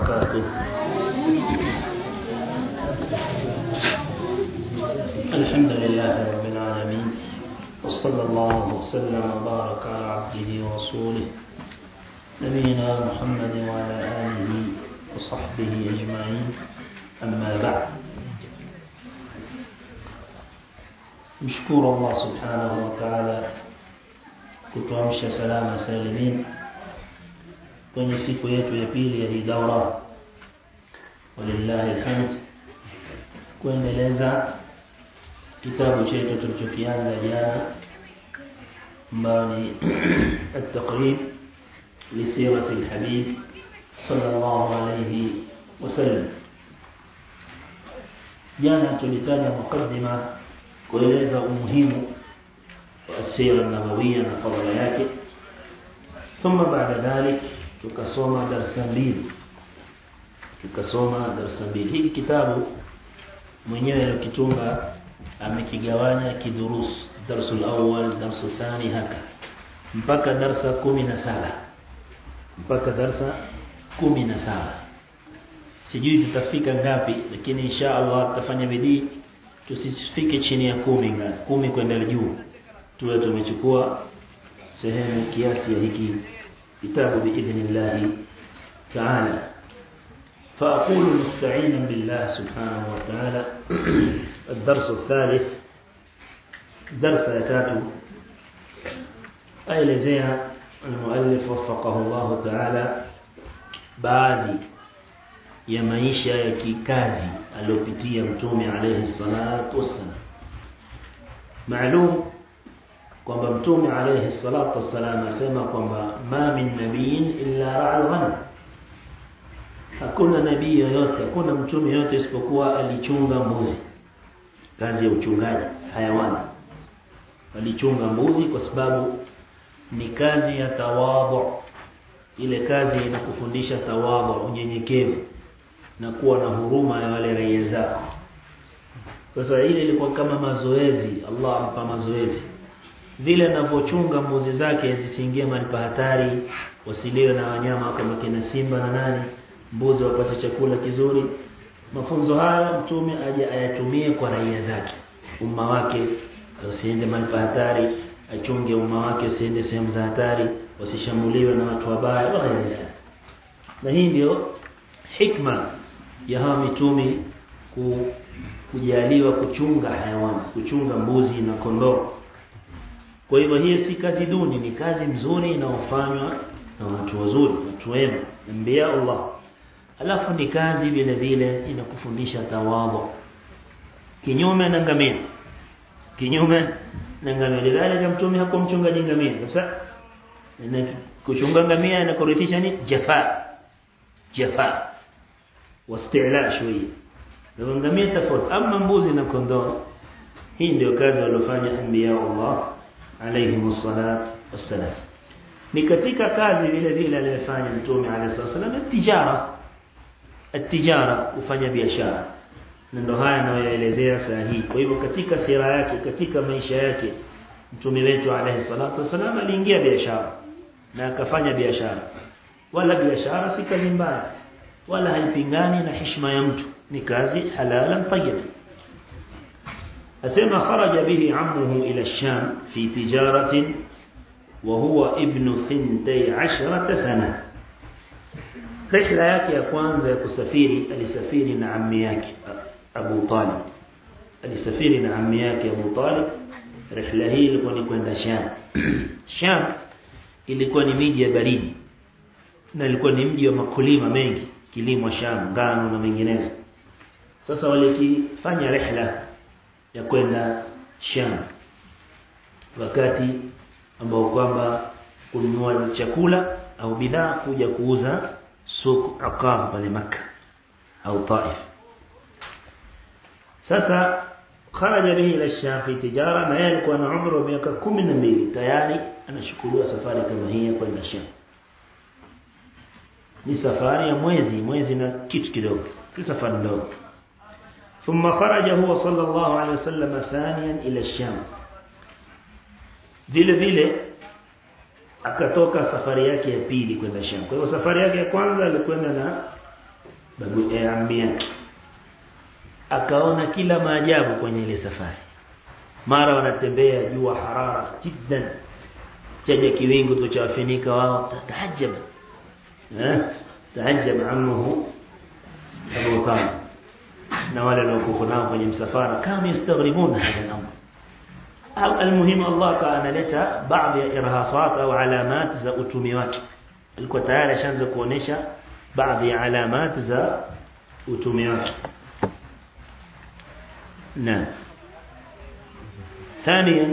وبركاته. الحمد لله رب العالمين، وصلى الله وسلم وبارك على عبده ورسوله نبينا محمد وعلى آله وصحبه أجمعين. أما بعد، نشكر الله سبحانه وتعالى kutuamsha salama salimin kwenye siku yetu ya pili ya daura, walillahi alhamd, kuendeleza kitabu chetu tulichokianza jana ambao ni at-taqrib li sirati al-habib sallallahu alayhi wasallam. Jana tulitaja mukaddima kueleza umuhimu السيرة النبوية نفضل yake. ثم بعد ذلك tukasoma darasa mbili. Hiki kitabu mwenyewe alikitunga amekigawanya kidurus, darsul awwal, darsul thani, haka mpaka darasa 17. Sijui tutafika ngapi, lakini insha Allah tutafanya bidii tusifike chini ya 10 kwenda juu, tuwe tumechukua sehemu kiasi ya hiki kitabu biidhnillah ta'ala. فأقول مستعينا بالله سبحانه وتعالى الدرس الثالث، درس يتاتو أيلزيها المؤلف وفقه الله تعالى بعد ya maisha ya kikazi aliyopitia Mtume alayhi salatu wassalam. Maalum kwamba Mtume alayhi salatu wassalam asema kwamba ma min nabiyin illa ra'a al-ghanam, hakuna nabii yoyote, hakuna mtume yoyote isipokuwa alichunga mbuzi. Kazi ya uchungaji hayawani, alichunga mbuzi kwa sababu ni kazi ya tawadhu. Ile kazi inakufundisha tawadhu, unyenyekevu na kuwa na huruma ya wale raia zako. Sasa ile ilikuwa kama mazoezi, Allah ampa mazoezi. Vile anavyochunga mbuzi zake zisiingie mahali pa hatari, wasiliwe na wanyama kama kina simba na nani, mbuzi wapate chakula kizuri. Mafunzo haya mtume aje ayatumie kwa raia zake, umma wake, wasiende mahali pa hatari, achunge umma wake wasiende sehemu za hatari, wasishambuliwe na watu wabaya. Na hii ndio hikma ya hawa mitume kujaliwa kuchunga hayawani, kuchunga mbuzi na kondoo. Kwa hivyo hii si kazi duni, ni kazi nzuri inayofanywa na watu wazuri, watu wema, anbiya Allah. Alafu ni kazi vile vile inakufundisha tawadhu. Kinyume na ngamia, Lidhalika mtume hakumchunga ngamia. Sasa kuchunga ngamia inakurithisha ni jafa واستعلاء شويه. لو ngamia tofauti. Ama mbuzi na kondoo, hii ndio kazi walofanya anbiya Allah alayhi salatu wassalam. Ni katika kazi vile vile aliyofanya mtume alayhi wasallam at-tijara, kufanya biashara. Ndio haya anayoelezea sahihi. Kwa hivyo katika sira yake, katika maisha yake, mtume wetu alayhi salatu wassalam aliingia biashara na akafanya biashara. Wala biashara si kazi mbaya, wala haipingani na heshima ya mtu, ni kazi halalan tayyiba. asema kharaja bihi ammuhu ila ash-Sham fi tijaratin wa huwa ibn 12 sana. Rihla yake ya kwanza ya kusafiri, alisafiri na ammi yake Abu Talib. Rihla hii ilikuwa ni kwenda Sham. Sham ilikuwa ni miji ya baridi na ilikuwa ni mji wa makulima mengi, kilimo Sham, ngano na menginezo. Sasa walikifanya rihla ya kwenda Sham wakati ambao kwamba kununua chakula au bidhaa kuja kuuza soko Aqab pale Makkah au Taif. Sasa kharaja bihi ila Sham fi tijara, na yeye alikuwa na umri wa miaka 12 tayari anashukuliwa safari kama hii kwenda Sham. Ni safari ya mwezi na kitu kidogo, si safari ndogo. ثم خرج هو صلى الله عليه وسلم ثانيا إلى الشام. vile akatoka safari yake ya pili kwenda Sham. Kwa hivyo safari yake ya kwanza alikwenda na babu ammi yake. Akaona kila maajabu kwenye ile safari. Mara wanatembea jua harara jiddan, chaja kiwingu tu chawafinika wao, taajaba taajaba ammuhu Abu Talib na wale waliokuwa nao kwenye msafara kama yastaghribuna hada al-amr. Almuhim Allah analeta baadhi ya irhasat au alamat za utumi wake. Alikuwa tayari ashaanza kuonesha baadhi ya alamat za utumi wake. نعم. ثانيا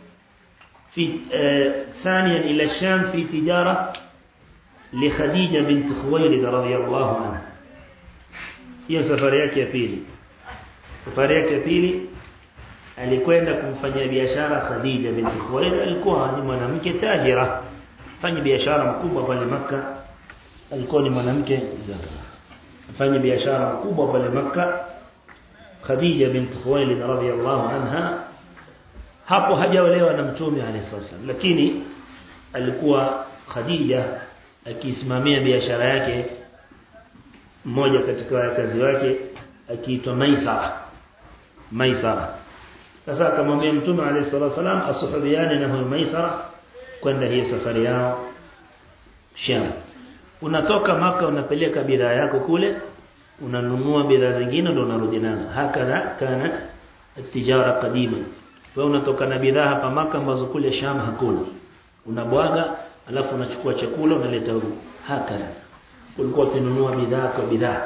إلى الشام في تجارة لخديجة بنت خويلد رضي الله عنها. هي سفريات ya pili. Safari ya pili alikwenda kumfanyia biashara Khadija binti Khuwailid. Alikuwa ni mwanamke tajira, fanya biashara mkubwa pale Makkah. Alikuwa ni mwanamke fanya biashara mkubwa pale Makkah. Khadija binti Khuwailid radhiyallahu anha hapo hajaolewa na Mtume alayhi wasallam, lakini alikuwa Khadija akisimamia biashara yake. Mmoja katika wakazi wake akiitwa Maisara. Sasa akamwambia Mtume alayhi wasallam asuhubiane na huyo Maisara kwenda hiyo safari yao Sham. Unatoka Makkah unapeleka bidhaa yako kule, unanunua bidhaa zingine ndio unarudi nazo. Hakadha kanat at-tijara qadima. Wewe unatoka na bidhaa hapa Makkah ambazo kule Sham hakuna, unabwaga alafu unachukua chakula unaleta huko. Hakadha ulikuwa unanunua bidhaa kwa bidhaa.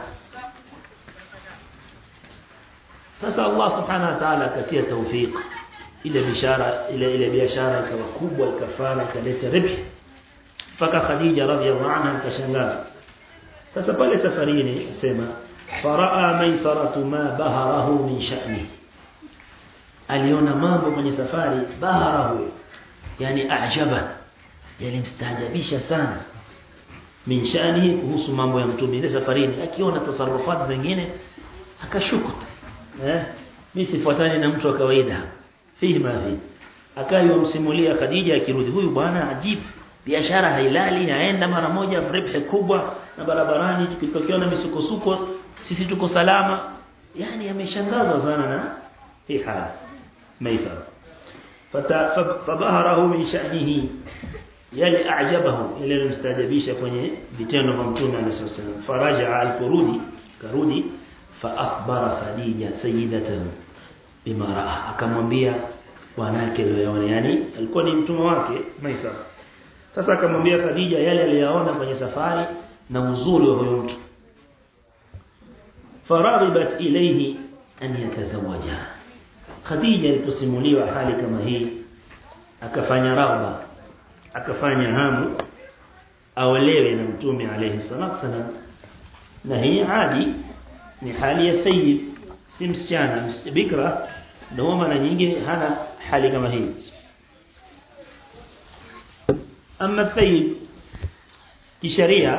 Sasa Allah subhanahu wa ta'ala akatia tawfik ile biashara ikawa kubwa, ikafana, ikaleta ribhi mpaka Khadija radhiyallahu anha kashangaza. Sasa pale safarini sema faraa Maisaratu ma baharahu min sha'ni. Aliona mambo kwenye safari baharahu, yani ajaba, yalimstaajabisha sana, min sha'ni, kuhusu mambo ya Mtume ile safarini. Akiona tasarrufat zingine akashuku, mimi sifuatani na mtu wa kawaida, fihi ma fi. Akayomsimulia Khadija akirudi, huyu bwana ajibu, biashara hailali, aenda mara moja ribhi kubwa, na barabarani tukitokiona misukosuko sisi tuko salama. Yani ameshangazwa sana na hii hali Maisara. Fabaharahu min sha'nihi, yali a'jabahu, ile mstajabisha kwenye vitendo vya Mtume alayhi wasallam. Faraja al-Furudi, karudi, fa akhbara Khadija sayyidatahu bima ra'a, akamwambia bwanake aliyoona, yani alikuwa ni mtumwa wake Maisara. Sasa akamwambia Khadija yale aliyoona kwenye safari na uzuri wa huyo mtu. Faraghibat ilayhi an yatazawaja. Khadija iliposimuliwa hali kama hii akafanya raghba, akafanya hamu aolewe na Mtume alayhi salatu wasallam. Na hii hadi ni hali ya sayyid, si msichana, bikra, ndio maana nyingi hana hali kama hii. أما السيد كشريعة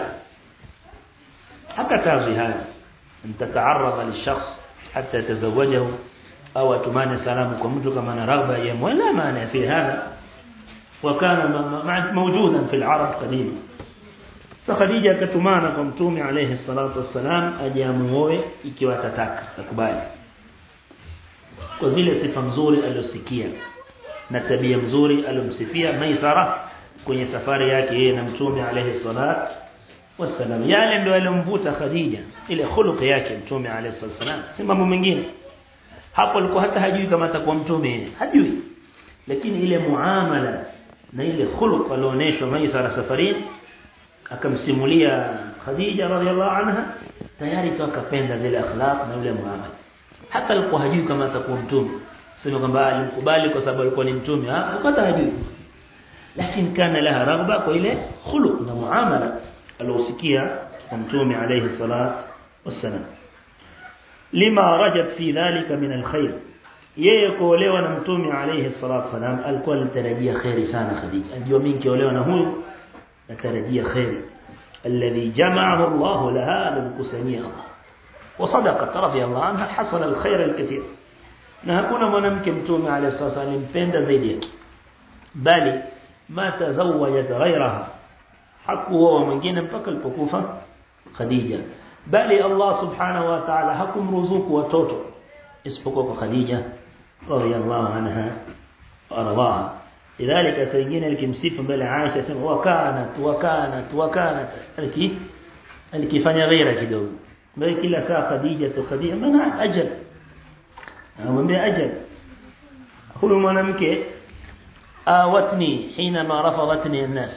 حكتازي هذا أن تتعرض للشخص حتى تزوجه أو تمانى سلامكم مثل كما رغبة يم، ولا مانع في هذا، وكان موجودا في العرب قديما. فخديجة كتمانى قمتومي عليه الصلاة والسلام أجاموه ikiwa tataka takubali kwa zile sifa nzuri aliyosikia na tabia nzuri aliyomsifia Maisara kwenye safari yake yeye na Mtume alayhi salatu wasallam. Yale ndio aliyomvuta Khadija, ile khuluq yake Mtume alayhi salatu wasallam, si mambo mengine. Hapo alikuwa hata hajui kama atakuwa mtume, hajui, lakini ile muamala na ile khuluq alioonyeshwa Maisara safarini, akamsimulia Khadija radhiallahu anha, tayari akapenda zile akhlaq na ile muamala. Hata alikuwa hajui kama atakuwa mtume, sio kwamba alimkubali kwa sababu alikuwa ni mtume, hata hajui, lakini kana laha raghba kwa ile khuluq na muamala alosikia Mtume alayhi salatu wasallam. Lima rajat fi dhalika min alkhair, yeye kuolewa na Mtume alayhi salatu wasallam alikuwa anatarajia khairi sana Khadija. Alijua mimi nikiolewa na huyu natarajia khairi, alladhi jama'ahu Allah laha limkusania Allah, wa sadaqat radiyallahu anha hasala alkhair alkathir. Na hakuna mwanamke Mtume alayhi salatu wasallam alimpenda zaidi yake, bali ما تزوجت غيرها, hakuoa mwingine mpaka alipokufa Khadija. bali Allah subhanahu wa ta'ala hakumruzuku watoto isipokuwa kwa Khadija radhiyallahu anha warḍaha. Lidhalika sayingine alikimsifu mbele Aisha sema wakanat alikifanya ghaira kidogo bali kila saa Khadija maana ajal amwambia ajal. Huyu mwanamke awatni hinama rafadatni an-nas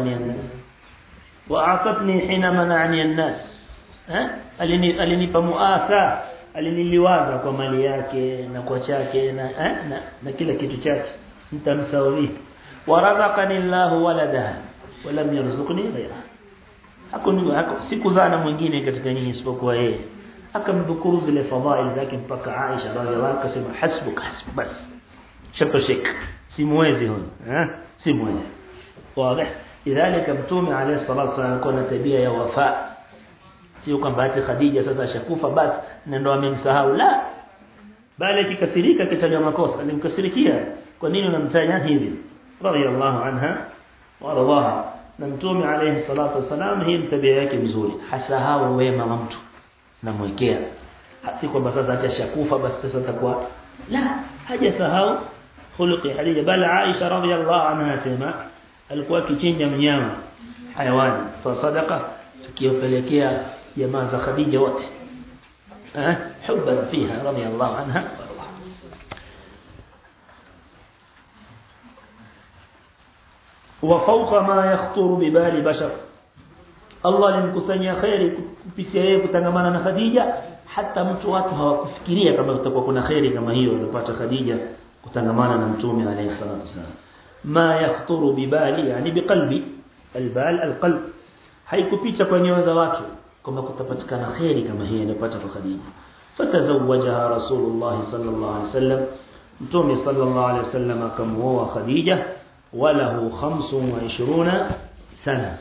wa'atatni hina mana'ani an-nas alinipa muasa, aliniliwaza kwa mali yake na kwa chake na kila kitu chake nitamsawi. Warazaqani Allahu waladaha wa lam yarzuqni ghayraha, sikuzana mwingine katika nyinyi isipokuwa yeye. Akamdhukuru zile fadhail zake mpaka Aisha radhiallahu anha akasema hasbuk bas shatoshek, simwezi huyo simwezi. Wazi. Idhalika mtume alayhi salatu wasallam kuna tabia ya wafa, sio kwamba ati Khadija sasa ashakufa basi na ndo amemsahau, la, bali kikasirika kitaja makosa alimkasirikia. Kwa nini unamtaja hivi? Radiyallahu anha wa radhaha. Na mtume alayhi salatu wasallam hii tabia yake nzuri, hasahau wema wa mtu na mwekea, si kwamba sasa atashakufa basi sasa atakuwa, la, hajasahau khuluqi Khadija. Bali Aisha radiyallahu anha sema alikuwa akichinja mnyama hayawani kwa sadaqa akiyopelekea jamaa za Khadija wote hubban fiha radiyallahu anha. وفوق ما يخطر ببال بشر, Allah alimkusanyia khairi kupitia yeye kutangamana na Khadija, hata mtu watu hawakufikiria kama kutakuwa kuna khairi kama hiyo alipata Khadija kutangamana na mtume alayhi salatu wasallam. Ma yakhturu bibali, yani biqalbi, albal alqalb, haikupita kwa nyoyo za watu kama kutapatikana khairi kama hii alipata kwa Khadija. Fatazawwajaha Rasulullah sallallahu alayhi wasallam, mtume sallallahu alayhi wasallam akamuoa Khadija walahu 25 sana.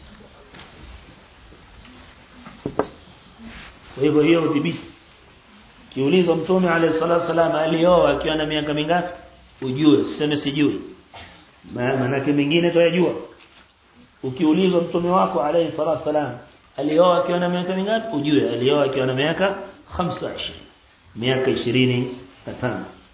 Kwa hivyo hiyo udhibiti, kiulizo mtume alayhi salatu wasallam alioa akiwa na miaka mingapi, ujue, sema sijui, maana yake mingine tuyajua. Ukiulizwa mtume wako alayhi salatu wasallam alioa akiwa na miaka mingapi, ujue alioa akiwa na miaka 25, miaka 25.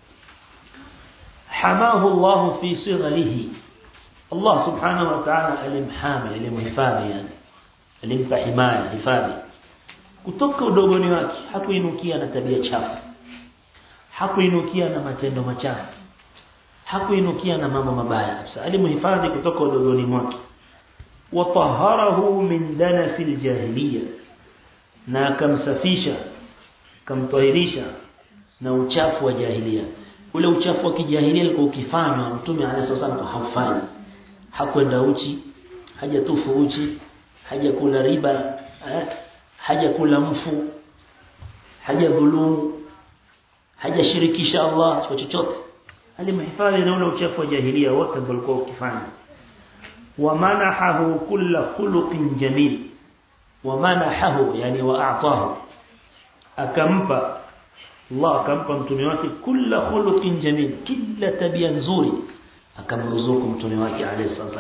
Hamahu Allah fi sigharihi, Allah subhanahu wa ta'ala alimhami, alimhifadhi, yani alimpa himaya, hifadhi kutoka udogoni wake. Hakuinukia na tabia chafu, hakuinukia na matendo machafu, hakuinukia na mambo mabaya. Alimhifadhi kutoka udogoni mwake. Wa taharahu min danasil jahiliya, na akamsafisha, akamtahirisha na uchafu wa jahiliya. Ule uchafu wa kijahilia alikuwa ukifanywa mtume alayhi wasallam hafanyi. Hakwenda uchi, hajatufu uchi, hajakula riba, hajakula mfu, hajadhulumu, hajashirikisha Allah kwa chochote. Alimhifadhi na ule uchafu wa jahiliya wote walikuwa ukifanya. Wa manahahu kulla khuluqin jamil, wa manahahu yani wa a'tahu, akampa Allah, akampa mtume wake kulla khuluqin jamil, kila tabia nzuri akamruzuku mtume wake alayhi salatu,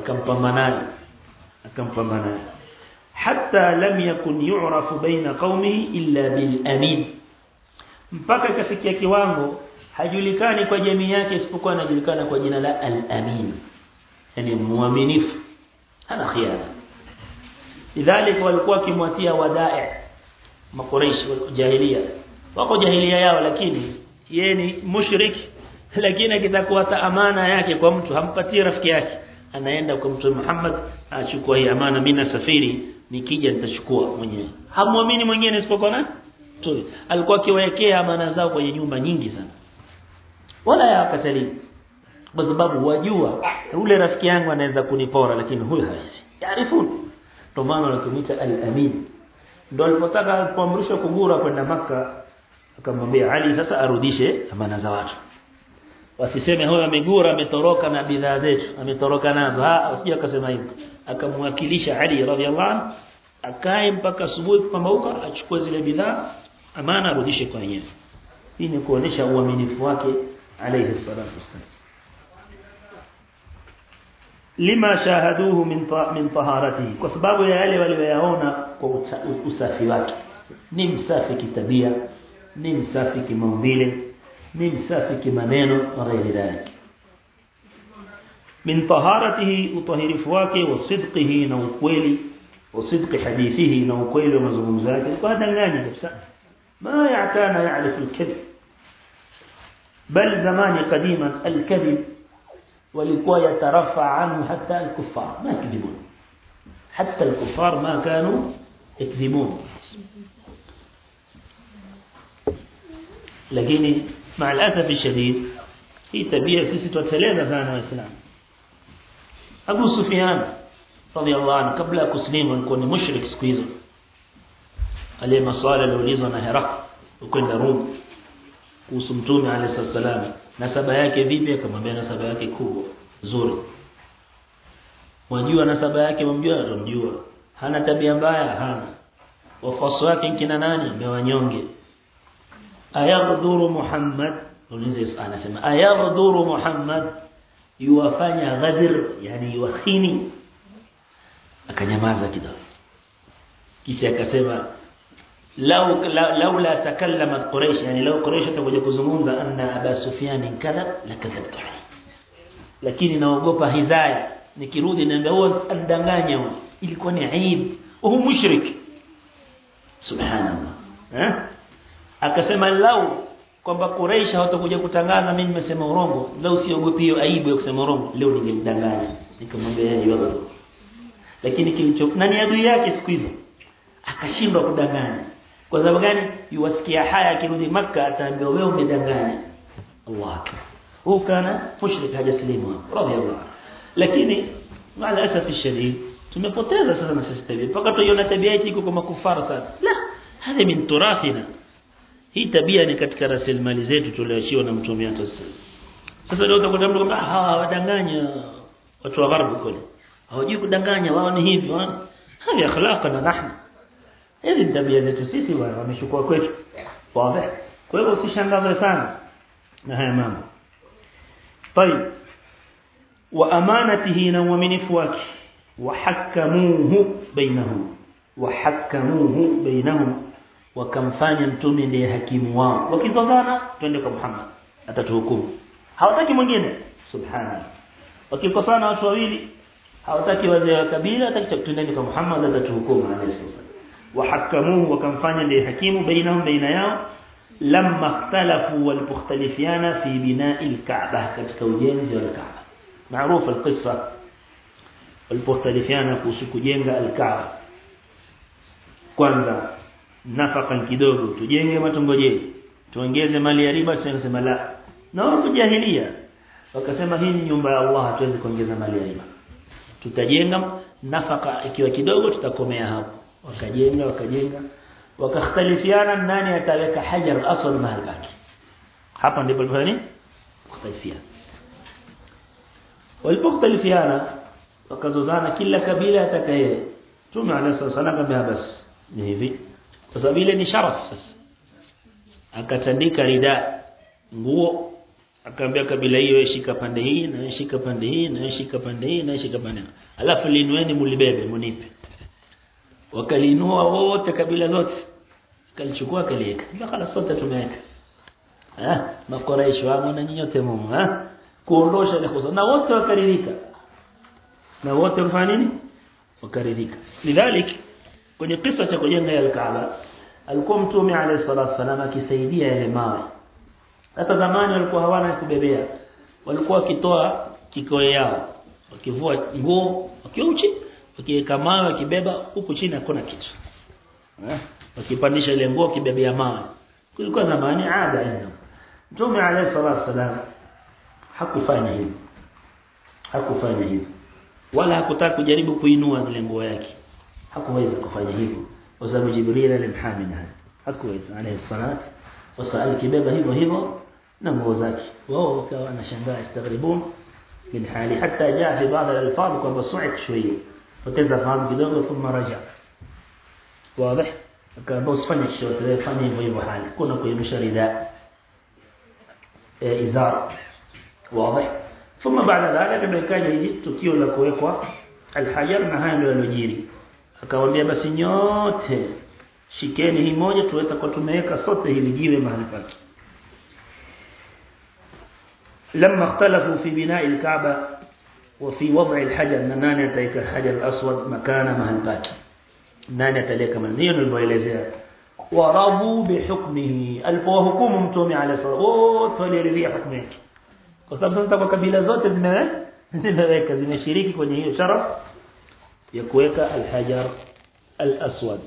akampa manani hatta lam yakun yu'rafu baina qaumihi illa bil amin, mpaka kafikia kiwango hajulikani kwa jamii yake isipokuwa anajulikana kwa jina la al-amin, yani muaminifu, hana khiana. Idhalika walikuwa kimwatia wada'i makuraish wa jahiliya, wako jahiliya yao, lakini yeye ni mushrik, lakini akitakuwa amana yake kwa mtu hampatii rafiki yake, anaenda kwa Mtume Muhammad, achukua hii amana, mimi nasafiri, nikija nitachukua mwenyewe. Hamuamini mwingine isipokuwa na tu. Alikuwa akiwekea amana zao kwenye nyumba nyingi sana, wala yakatali, kwa sababu wajua yule rafiki yangu anaweza kunipora, lakini huyu hawezi. Yaarifuni, ndio maana wanamuita al-amin. Ndio alipotaka kuamrishwa kugura kwenda Makka, akamwambia Ali sasa arudishe amana za watu, wasiseme huyo amegura, ametoroka na bidhaa zetu, ametoroka nazo. Usije akasema hivyo. Akamwakilisha Ali radhiallahu anhu, akae mpaka asubuhi kupambauka, achukue zile bidhaa, amana arudishe kwa yeye. Hii ni kuonesha uaminifu wake alayhi salatu wasallam. Lima shahaduhu min taharatihi, kwa sababu ya yale walioyaona kwa usafi wake. ni msafi kitabia, ni msafi kimaumbile, ni msafi kimaneno na ghairi dhalik. min taharatihi, utahirifu wake, wa sidqihi, na ukweli, wa sidqi hadithihi, na ukweli wa mazungumzo yake. Kwa danganya kabisa, ma ya'tana ya'rif al-kadhib, bal zamani qadiman al-kadhib walikuwa yatarafa anhu hatta al-kuffar ma yakdhibun, hatta al-kuffar ma kanu yakdhibun. lakini مع الأسف الشديد هي تبيع في ستوتلeza sana waislamu. Abu Sufyan radiyallahu anhu kabla ya kuslimu alikuwa ni mushrik siku hizo. Ale maswala aliulizwa na Herak kwenda Rum kuhusu Mtume alayhi salam, nasaba yake vipi? Akamwambia nasaba yake kubwa nzuri. Wajua nasaba yake, wamjua? Atamjua. Hana tabia mbaya? Hana. Wafuasi wake kina nani? Mewanyonge. Ayaghduru Muhammad, ulize anasema ayaghduru Muhammad, yuwafanya ghadir, yani yuwakhini. Akanyamaza kidogo, kisha akasema laula takallamat Quraysh, yani law Quraysh atakuja kuzungumza anna Aba Sufyan kadhab lakadhabtu alayhi, lakini naogopa hizaya, nikirudi naenda huo andanganya huo, ilikuwa ni aib, huyo mushrik. Subhanallah. Akasema lau kwamba Quraysh hawatakuja kutangaza mimi nimesema urongo, lau siogopi hiyo aibu ya kusema urongo, leo ningemdanganya nikamwambia yeye wewe. Lakini kilicho nani adui yake siku hizo akashindwa kudanganya. Kwa sababu gani? Yuwasikia haya, akirudi Makkah ataambiwa wewe umedanganya. Allah akbar. Huyo kana mushrik hajaslimu radiyallahu. Lakini mala asafi shadid tumepoteza sasa na sisi tabia, mpaka tuiona tabia hii iko kama kufara sana. La, hadi min turathina. Hii tabia ni katika rasilimali zetu tulioachiwa na Mtume wetu. Sasa leo utakuta mtu kwamba wadanganya watu wa gharbu kule, hawajui kudanganya, wao ni hivi. Hadi akhlaq na nahnu, hizi tabia zetu sisi wameshukua kwetu. Wazi. Kwa hiyo usishangazwe sana na haya mambo. Tayeb, wa amanatihi, na uaminifu wake, wa hakamuhu bainahum, wa hakamuhu bainahum, wakamfanya Mtume ndiye hakimu wao. Wakizozana twende kwa Muhammad atatuhukumu, hawataki mwingine. Subhanallah. Wakikosana watu wawili, hawataki wazee wa kabila, hawataki twendeni kwa Muhammad atatuhukumu alayhi wasallam. Wahakamuhu, wakamfanya ndiye hakimu bainahum, baina yao. Lamma ikhtalafu walmukhtalifiana fi bina'i al-Ka'bah, katika ujenzi wa al-Ka'bah. Maarufu al-qissa, walmukhtalifiana kuhusu kujenga al-Ka'bah. Kwanza nafaka kidogo, tujenge matongoje, tuongeze mali ya riba. Sema la, na watu jahilia wakasema hii ni nyumba ya Allah, hatuwezi kuongeza mali ya riba, tutajenga nafaka ikiwa kidogo, tutakomea hapo. Wakajenga wakakhtalifiana nani ataweka hajar al-aswad mahali pake. Hapa ndipo walifanya kukhtalifiana. Walipokhtalifiana wakazozana, kila kabila atakaye. Mtume alayhi salatu basi ni hivi, kwa sababu ile ni sharaf. Sasa akatandika rida, nguo, akaambia kabila hiyo shika pande hii, na shika pande hii, na shika pande hii, na shika pande, alafu linueni mulibebe munipe. Wakalinua wote, kabila zote kalichukua, kaliweka, bakala sote tumeweka. Makuraish wao na nyinyote mumu, kuondosha ile kosa, na wote wakaridhika, na wote wafanya nini? Wakaridhika. Lidhalik kwenye kisa cha kujenga al-Kaaba, alikuwa Mtume alayhi salatu wasallam akisaidia yale mawe. Hata zamani walikuwa hawana kubebea, walikuwa wakitoa kikoe yao, wakivua nguo, wakiuchi, wakiweka mawe, wakibeba huku chini hakuna kitu. Wakipandisha ile nguo kibebea mawe. Kulikuwa zamani ada hiyo. Mtume alayhi salatu wasallam hakufanya hivyo. Wala hakutaka kujaribu kuinua zile nguo yake. Hakuweza kufanya hivyo kwa sababu Jibril alimhamina, hakuweza alayhi salatu wasallam kibeba hivyo na nguo zake. Wao wakawa wanashangaa, istagribun min hali, hatta jaa fi baadhi al-alfaz kwamba su'id shويه poteza fahamu kidogo, thumma raja. Wazi. Akabosfanya shote fanya hivyo hali, kuna kuimisha rida izar. Wazi. Thumma baada dhalika bikaja hili tukio la kuwekwa al-hajar, na haya ndio yalojiri. Akamwambia basi nyote shikeni hii moja tuweza kwa tumeweka sote hili jiwe mahali pake. لما اختلفوا في بناء الكعبة وفي وضع الحجر ناني اتaweka الحجر الأسود مكانه mahali pake nani ataleka maneno nilivyoelezea warabu bihukmihi alipohukumu mtume alayhi salatu wote waliridhia hukumu yake kwa sababu sasa kwa kabila zote zimeweka zimeshiriki kwenye hiyo sharaf ya kuweka al-hajar al-aswad.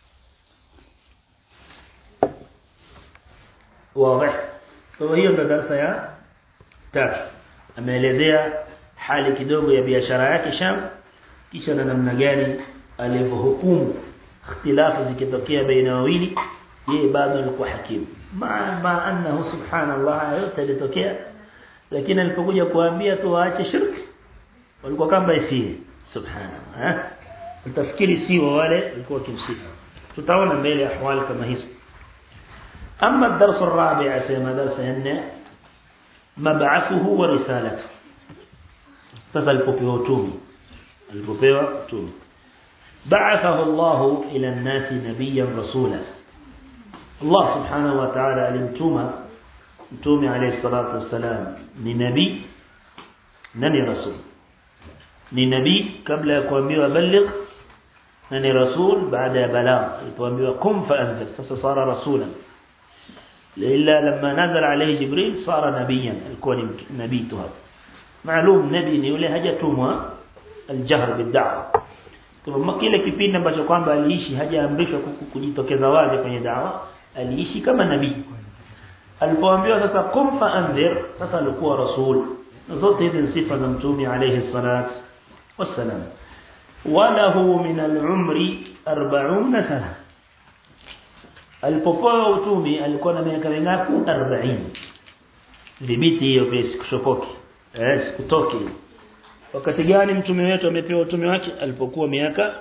wazi kwa hiyo ndo darasa ya tatu ameelezea hali kidogo ya biashara yake Sham kisha na namna gani alivyohukumu ikhtilafu zikitokea baina wawili yeye bado alikuwa hakimu ma annahu subhanallah yote litokea lakini alipokuja kuambia tu waache shirki walikuwa kama isiye subhanallah utafikiri si wale walikuwa kimsifu tutaona mbele ahwali kama hizo. Amma ad-dars ar-rabi' asema darasa nne mab'athuhu wa risalatuhu sasa alipopewa utume بعثه الله إلى الناس نبيا رسولا الله سبحانه وتعالى alimtuma عليه الصلاة والسلام ni nabii nani rasul ni nabii kabla ya kuambiwa baligh na ni rasul baada ya balagh alipoambiwa kum fa anzir sasa sara rasulan illa lamma nazala alayhi jibril sara nabiyan alikuwa ni nabii tu hapa maalum nabii ni yule hajatumwa aljahr bid'ah kama kile kipindi ambacho kwamba aliishi hajaamrishwa kujitokeza wazi kwenye dawa aliishi kama nabii alipoambiwa sasa kum fa anzir sasa alikuwa rasul zote hizi sifa za mtume alayhi salatu wassalam walahu min al-umri 40 sana alipopewa utume alikuwa na miaka mingapi 40 dhibiti hiyo pesa kushokoki kutoki wakati gani mtume wetu amepewa utume wake alipokuwa miaka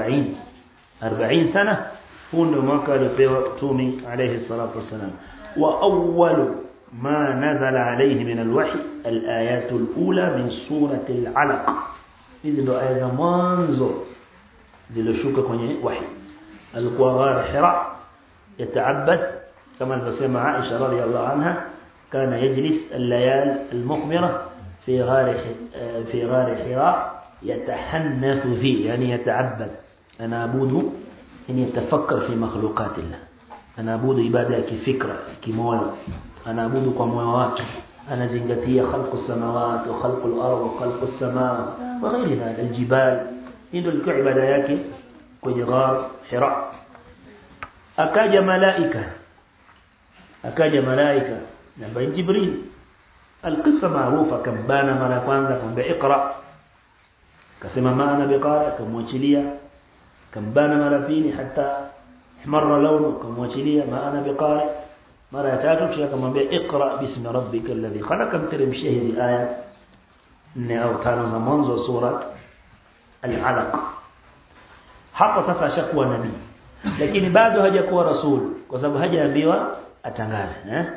40 sana huo ndio mwaka alipewa utume alayhi salatu wasalam wa awwalu ma nazala alayhi min alwahy alayat alula min surati alaq hizi ndio aya za mwanzo zilizoshuka kwenye wahy alikuwa ghar hira yataabad kama alivyosema Aisha radhiyallahu anha kana yajlis al-layal al-muqmira في غار حراء يتحنث فيه يعني يتعبد أنا أعبد أن يتفكر في مخلوقات الله أنا أعبد عبادة كفكرة كموال أنا أعبد كموات أنا زنجتي خلق السماوات وخلق الأرض وخلق السماء وغير ذلك الجبال إنه لك عبادة كي غار حراء أكاج ملائكة نبي جبريل القصة معروفة كبانا مرة kwanza kumbe اقرأ kasema maana biqara kamwachilia kambana mara pili hata ihmarra lawnu kamwachilia maana biqara mara ya tatu kisha kamwambia اقرأ باسم ربك الذي خلق mteremshia hizi aya 4 au 5 za mwanzo sura al-alaq hapo sasa ashakuwa nabii lakini bado hajakuwa rasul kwa sababu hajaambiwa atangaze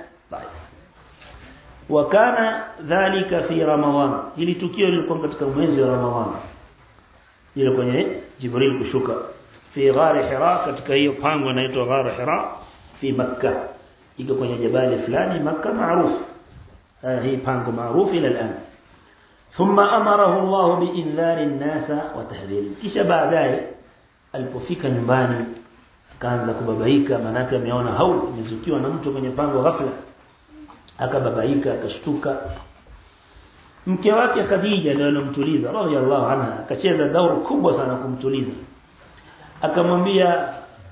wakana dhalika fi ramadhan ili tukio lilikuwa katika mwezi wa ramadhan ile kwenye jibril kushuka fi ghar hira katika hiyo pango inaitwa ghar hira fi makkah iko kwenye jabali fulani makkah maarufu hii pango maarufu ila الان ثم امره الله بانذار الناس وتحذير kisha baadaye alipofika nyumbani akaanza kubabaika manake ameona haul imezukiwa na mtu kwenye pango ghafla akababaika akashtuka mke wake Khadija ndio alomtuliza radhiyallahu anha akacheza dauru kubwa sana kumtuliza akamwambia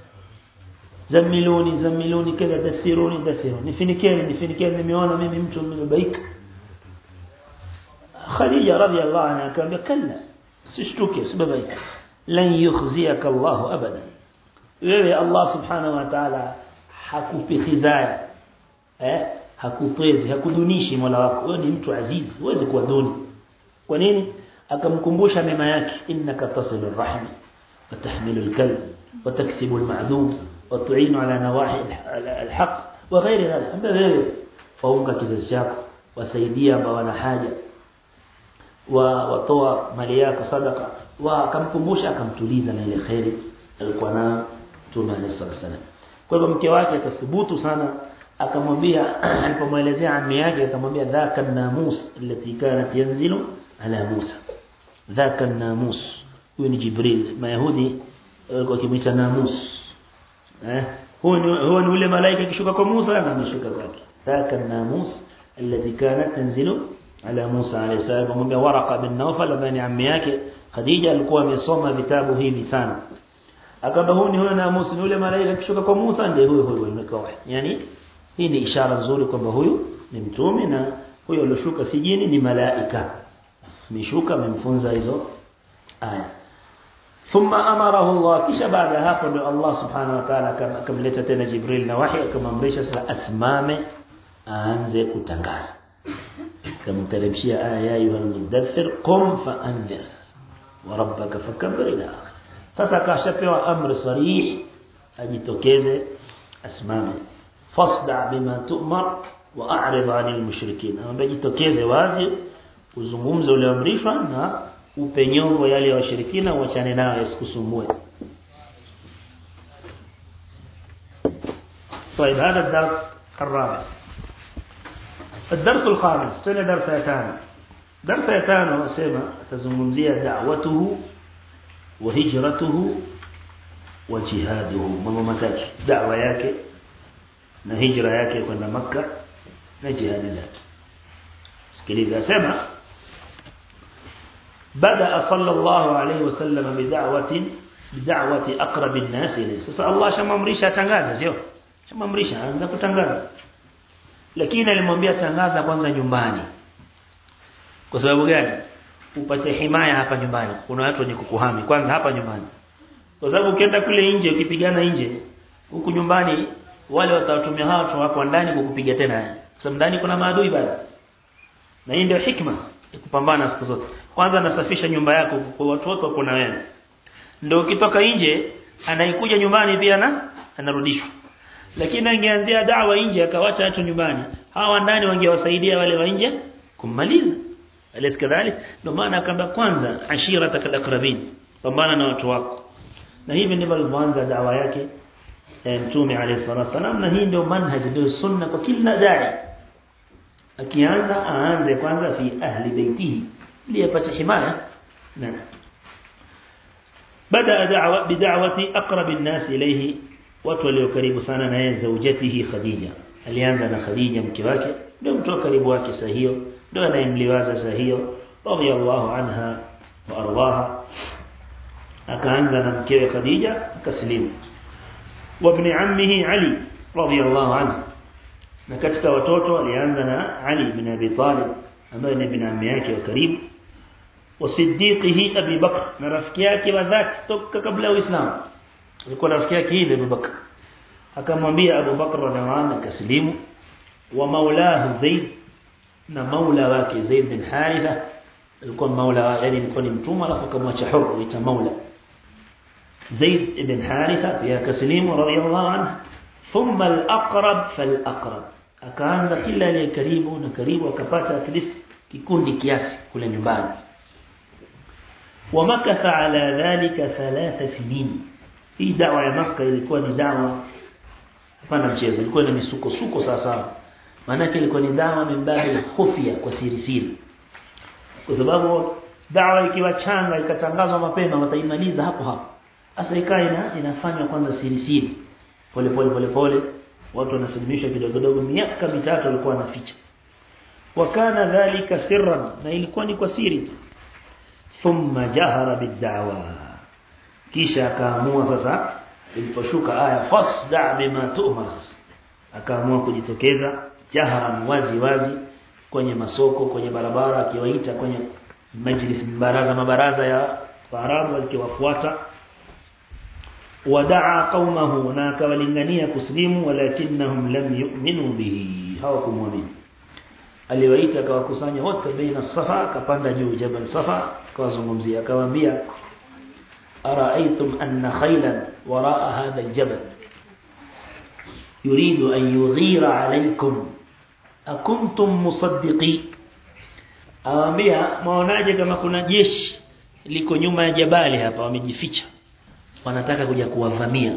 zamiluni kila dasiruni nifinikeni nimeona mimi mtu mmebabaika Khadija radhiyallahu anha akamwambia kalla sishtuke sibabaika lan yukhziyaka Allah abada wewe Allah subhanahu wa ta'ala hakupi khizaya hakupezi hakudunishi Mola wako wewe ni mtu azizi huwezi kuwa duni kwa nini akamkumbusha mema yake innaka tasilur rahim wa tahmilul kalb wa taksibul ma'dum wa tu'inu ala nawahi alhaq wa ghairi dhalika amba wewe faunga kizazi chako wasaidia ambao wana haja wa watoa mali yako sadaqa wa akamkumbusha akamtuliza na ile khairi alikuwa nayo Mtume alayhi salam. Kwa hivyo mke wake akathubutu sana, akamwambia alipomwelezea ammi yake akamwambia dhaka an-namus allati kanat yanzilu ala Musa. Dhaka an-namus huyu ni Jibril. Mayahudi wakimuita namus. Huyo ni ule malaika kishuka kwa Musa na ameshuka kwake. Dhaka an-namus allati kanat tanzilu ala Musa alayhi salam. Akamwambia Waraqa bin Nawfal ambaye ammi yake Khadija alikuwa amesoma vitabu hivi sana. Akamba huyo namus ni ule malaika kishuka kwa Musa ndiye huyo imekawa. Yani hii ni ishara nzuri kwamba huyu ni mtume na huyo aliyoshuka si jini ni malaika. Mishuka amemfunza hizo aya. Thumma amarahu Allah, kisha baada hapo ndio Allah subhanahu wa ta'ala akamleta tena Jibril na wahi akamamrisha sasa asimame aanze kutangaza. Akamteremshia aya ya ayyuhal mudaththir qum fa anzir wa rabbaka fakabbir ila akhir. Sasa kashapewa amri sarih ajitokeze asimame. Fasda bima tu'mar wa a'rid 'anil mushrikeen. Ambaye jitokeze wazi uzungumze ule amrishwa na upenyongo yale washirikina uachane nao yasikusumbue. طيب هذا الدرس الرابع. الدرس الخامس سنة درس ثاني. درس ثاني وسمع تزممزيه دعوته وهجرته وجهاده. mambo matatu: da'wa yake na hijra yake kwenda Makka na jihadi zake. Sikiliza sema bada sallallahu alayhi wasallam bid'awati aqrab an-nas ilayhi. Sasa Allah shamamrisha tangaza, sio? Shamamrisha anza kutangaza. Lakini alimwambia tangaza kwanza nyumbani. Kwa sababu gani? Upate himaya hapa nyumbani. Kuna watu wenye kukuhami kwanza hapa nyumbani. Kwa sababu ukienda kule nje ukipigana nje, huku nyumbani wale watawatumia hao watu wako ndani kukupiga tena. Sababu ndani kuna maadui bado. Na hii ndio hikma ya kupambana siku zote. Kwanza nasafisha nyumba yako kwa watu wote wako na wewe. Ndio ukitoka nje anaikuja nyumbani pia anarudishwa. Lakini angeanzia da'wa nje akawacha watu nyumbani, hawa ndani wangewasaidia wale wa nje kummaliza. Alikadhalik ndio maana akamba kwanza ashiratakal aqrabin, pambana na watu wako. Na hivi ndivyo alianza da'wa yake Mtume alayhi salatu wasallam, na hii ndio manhaj ndio sunna kwa kila dai. Akianza aanze kwanza fi ahli baitihi ili apate himaya. Na bada da'wa bid'awati aqrab an-nas ilayhi, watu walio karibu sana na yeye zawjatihi Khadija. Alianza na Khadija mke wake, ndio mtu karibu wake sasa, hiyo ndio anayemliwaza sasa, hiyo radiyallahu anha wa arwaha. Akaanza na mkewe Khadija akaslimu. Wa ibn ammihi Ali radiyallahu anhu, na katika watoto alianza na Ali ibn Abi Talib ambaye ni ibn ammi yake wa karibu. Wa siddiqihi Abi Bakr, na rafiki yake wa dhati toka kabla ya Uislamu. Alikuwa rafiki yake hivi Abu Bakr. Akamwambia Abu Bakr radhiallahu anhu akaslimu. Wa maulahu Zaid, na maula wake Zaid bin Haritha alikuwa maula, yani alikuwa ni mtumwa alafu akamwacha huru ita maula. Zaid ibn Haritha pia akaslimu radhiallahu anhu. Thumma al-aqrab fal-aqrab, akaanza kila aliye karibu na karibu akapata at least kikundi kiasi kule nyumbani. Wa makatha ala dhalika 3 sinin. Hii da'wa ya Makkah ilikuwa ni da'wa hapana mchezo, ilikuwa ni misuko sasa. Maana yake ilikuwa ni da'wa mimbahi khufia, kwa siri siri. Kwa sababu da'wa ikiwa changa ikatangazwa mapema wataimaliza hapo hapo. Sasa ikaina inafanywa kwanza siri siri. Pole watu wanasilimisha kidogo, miaka 3 walikuwa wanaficha. Wakana dhalika sirran, na ilikuwa ni kwa siri. Thumma jahara bid-da'wa, kisha akaamua sasa iliposhuka aya fasda bima tu'mar, akaamua kujitokeza jaharan wazi kwenye masoko, kwenye barabara, akiwaita kwenye majlis, mabaraza ya Waarabu alikiwafuata. Wadaa qaumahu, na akawalingania kuslimu, walakinnahum lam yu'minu bihi, hawakumwamini. Aliwaita akawakusanya wote baina Safa, akapanda juu Jabal Safa, akawazungumzia akawaambia ara'aytum anna khaylan wara'a hadha al-jabal yuridu an yughira alaykum akuntum musaddiqi. Awaambia maonaje kama kuna jeshi liko nyuma ya jabali hapa, wamejificha, wanataka kuja kuwavamia,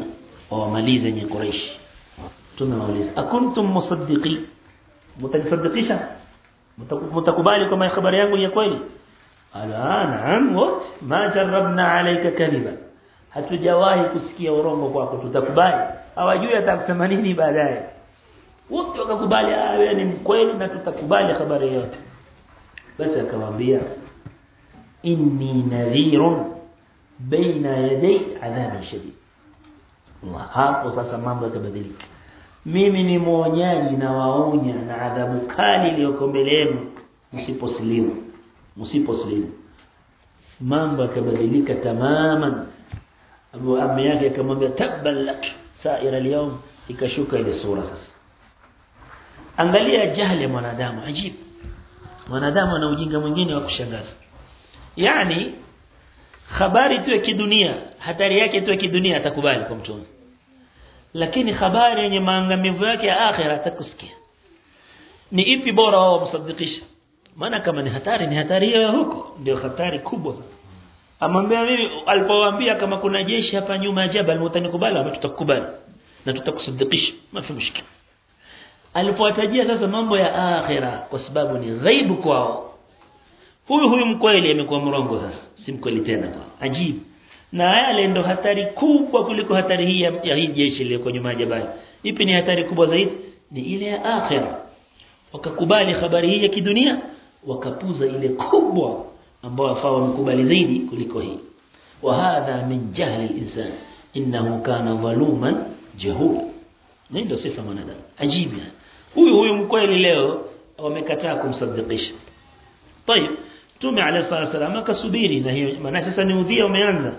wamalize nye Quraysh. Tumewauliza, akuntum musaddiqi, mutasaddiqisha, mutakubali kama habari yangu ni kweli? Ala naam, wote ma jarabna alayka kadhiba, hatujawahi kusikia urongo kwako, tutakubali. Hawajui atakusema nini baadaye. Wote wakakubali wewe ni mkweli na tutakubali habari yote. Basi akamwambia, inni nadhirun baina yaday adhab shadid. Hapo sasa mambo yakabadilika. Mimi ni mwonyaji na waonya na adhabu kali iliyoko mbele yenu msiposlimu. Mambo yakabadilika tamaman. Abu ammi yake akamwambia, tabban lak sa'ira al-yawm, ikashuka ile sura sasa. Angalia jahili ya mwanadamu, ajibu. Mwanadamu ana ujinga mwingine wa kushangaza. Yani habari tu ya kidunia, hatari yake tu ya kidunia atakubali kwa mtume. Lakini habari yenye maangamivu yake ya akhira atakusikia. Ni ipi bora wao msadikisha? Maana kama ni hatari hiyo huko ndio hatari kubwa. Amwambia mimi, alipowaambia kama kuna jeshi hapa nyuma ya jabal mtanikubali, ama tutakubali na tutakusadikisha, mafi mushkila. Alipowatajia sasa mambo ya akhira kwa sababu ni ghaibu kwao, huyu mkweli amekuwa mrongo sasa, si mkweli tena. Ajibu. Na yale ndo hatari kubwa kuliko hatari hii ya hii jeshi ile kwa nyuma ya jabali. Ipi ni hatari kubwa zaidi? Ni ile ya akhira. Wakakubali habari hii ya kidunia, wakapuza ile kubwa ambayo wafaa wamkubali zaidi kuliko hii. Wa hadha min jahli al-insan innahu kana zaluman jahul. Ndio sifa mwanadamu. Ajibu. Huyu mkweli leo wamekataa kumsadikisha. Tayeb, Mtume alayhi salatu akasubiri, na hiyo maana sasa ni udhia umeanza.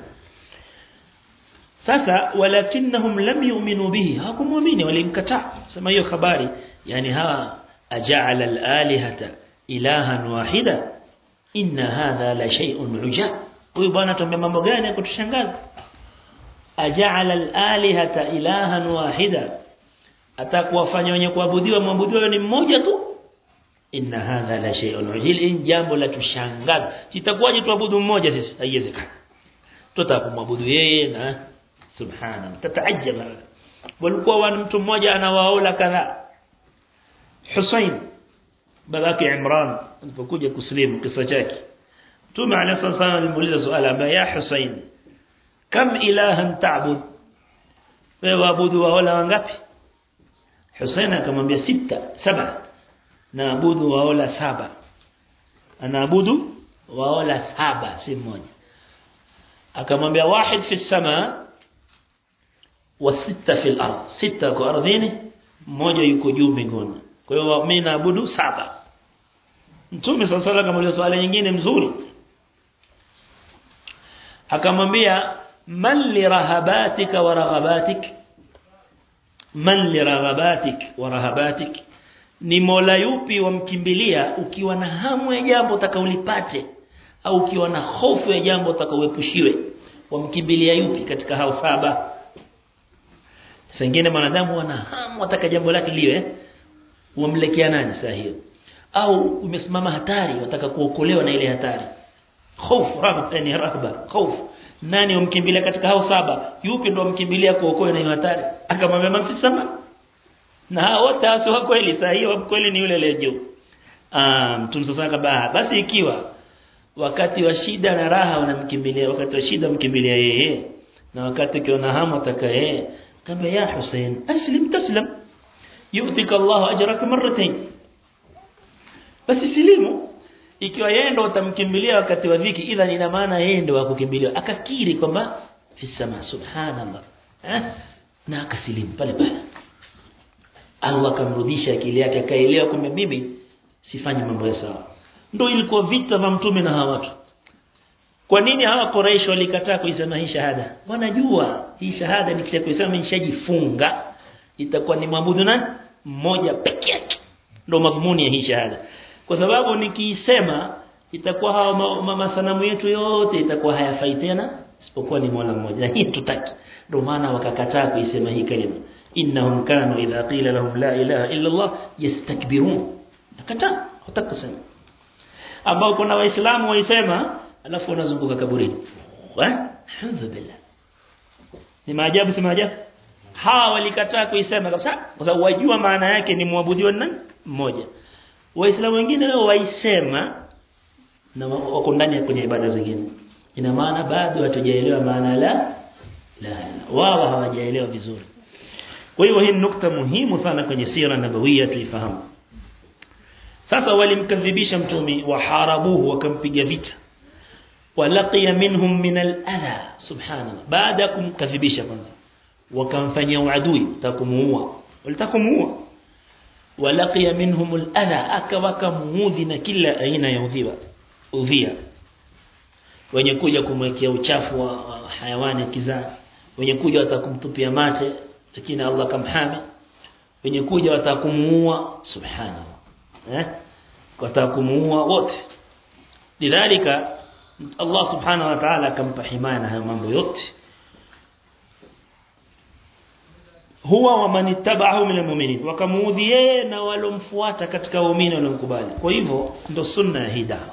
Sasa walakinnahum lam yu'minu bihi, hawakumwamini, walimkataa. Sema hiyo habari, yani hawa aja'ala al-alihata ilahan wahida, inna hadha la shay'un ujab. Huyu bwana tuambia mambo gani ya kutushangaza? Aja'ala al-alihata ilahan wahida, atakuwafanya wenye kuabudiwa mwabudiwa ni mmoja tu. Inna hadha la shay'un ujil, in jambo la tushangaza. Sitakuwaje tuabudu mmoja sisi? Haiwezekani. Tutakumwabudu yeye na subhanahu. Tataajaba. Walikuwa wana mtu mmoja anawaola kadhaa. Husayn babake Imran alipokuja kuslimu, kisa chake Mtume alayhi salatu alimuuliza swali ambaye, ya Husayn, kam ilahan ta'bud? Wewe waabudu waola wangapi? Husayn akamwambia 7. Naabudu waola 7. Anaabudu waola 7, si mmoja. Akamwambia, wahid fi as-samaa wa 6 fi al-ard. 6 kwa ardhini, mmoja yuko juu mbinguni. Kwa hiyo mimi naabudu 7. Mtume sallallahu alayhi wasallam akamuuliza swali nyingine mzuri. Akamwambia, man li rahabatika wa raghabatik? Man li raghabatik wa rahabatik, ni mola yupi wamkimbilia ukiwa na hamu ya jambo utakaolipate, au ukiwa na hofu ya jambo utakaoepushiwe? Wamkimbilia yupi katika hao 7? Sengine mwanadamu ana hamu ataka jambo lake liwe, wamlekea nani saa hiyo? Au umesimama hatari, wataka kuokolewa na ile hatari, hofu, rahba, hofu. Nani wamkimbilia katika hao 7? Yupi ndo wamkimbilia kuokoa na hiyo hatari? Akamwambia, man fi sama. Na wote hao kweli saa hiyo kweli ni yule leo juu. Mtume sasa basi ikiwa wakati wa shida na raha unamkimbilia, wakati wa shida mkimbilia yeye, na wakati ukiona hamu ataka yeye, kama ya Hussein, aslim taslam yu'tika Allahu ajraka marratayn. Basi silimu. Ikiwa yeye ndo utamkimbilia wakati wa dhiki, ila ina maana yeye ndo akukimbilia. Akakiri kwamba fi sama, subhanallah, na akasilimu pale pale. Allah kamrudisha akili yake, akaelewa kwamba mimi sifanyi mambo ya sawa. Ndio ilikuwa vita vya mtume na hawa watu. Kwa nini hawa Quraysh walikataa kuisema hii shahada? Wanajua hii shahada nikishakuisema nishajifunga, itakuwa ni maabudu nani? Mmoja pekee yake. Ndio madhumuni ya hii shahada. Kwa sababu nikiisema itakuwa hao masanamu yetu yote itakuwa hayafai tena isipokuwa ni Mola mmoja. Hii tutaki. Ndio maana wakakataa kuisema hii kalima. Innahum kanu idha qila lahum la ilaha illa Allah yastakbirun. Nakataa, hutakusema. Ambao kuna waislamu waisema alafu wanazunguka kaburini. Alhamdulillah. Ni maajabu, si maajabu? hawa walikataa kuisema kabisa kwa sababu wajua maana yake ni muabudiwa nani mmoja. Waislamu wengine leo waisema na wako ndani kwenye ibada zingine. Ina maana bado hatujaelewa maana la wao hawajaelewa vizuri. Kwa hiyo hii nukta muhimu sana kwenye sira nabawiyya tuifahamu. Sasa walimkadhibisha mtume waharabuhu wakampiga vita. Walaqiya minhum min al-adha subhanallah. Baada kumkadhibisha kwanza wakamfanyia uadui walitakamuua. Walaqiya minhum al-adha akawakamuudhi na kila aina ya udhia. Wenye kuja kumwekea uchafu wa hayawani kizaa, wenye kuja watakumtupia mate lakini Allah kamhami, wenye kuja watakumuua subhanallah watakumuua wote. Lidhalika Allah subhanahu wa ta'ala akampa himaya na hayo mambo yote. Huwa wa man ittaba'ahu min almu'minin, wakamuudhi yeye na walomfuata katika waumini waliomkubali. Kwa hivyo ndio sunna ya hidawa.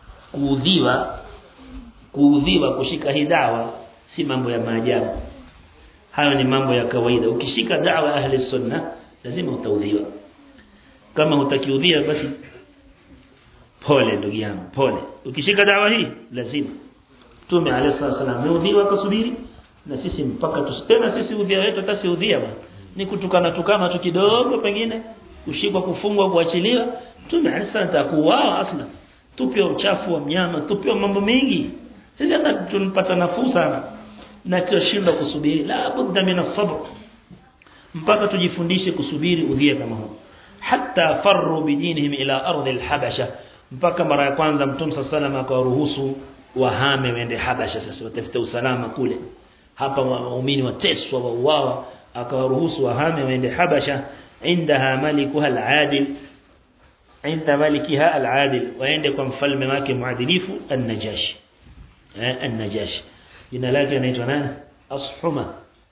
Kuudhiwa kushika hidawa si mambo ya maajabu. Hayo ni mambo ya kawaida. Ukishika da'wa ahli sunna lazima utaudhiwa. Kama hutakiudhiwa basi pole ndugu yangu, pole. Ukishika da'wa hii lazima. Mtume alayhi sallam ameudhiwa kasubiri na sisi mpaka tusitena sisi udhia wetu tasiudhia bwana. Ni kutukana tu kidogo pengine ushikwa kufungwa kuachiliwa. Mtume alayhi sallam atakuwa asla. Tupia uchafu wa mnyama, tupia mambo mengi. Sisi hata tunapata nafuu sana na tushinda kusubiri. La budda min as-sabr. Mpaka tujifundishe kusubiri udhia kama huo. Hatta farru bidinihim ila ardh al-habasha. Mpaka mara ya kwanza Mtume sallallahu alayhi wasallam akawaruhusu wahame waende Habasha, sasa watafute usalama kule. Hapa waumini wateswa wauawa, akawaruhusu wahame waende Habasha. Indaha malikuha al-adil, inda malikiha al-adil, waende kwa mfalme wake muadilifu an-Najashi. An-Najashi jina lake anaitwa nani? Ashuma.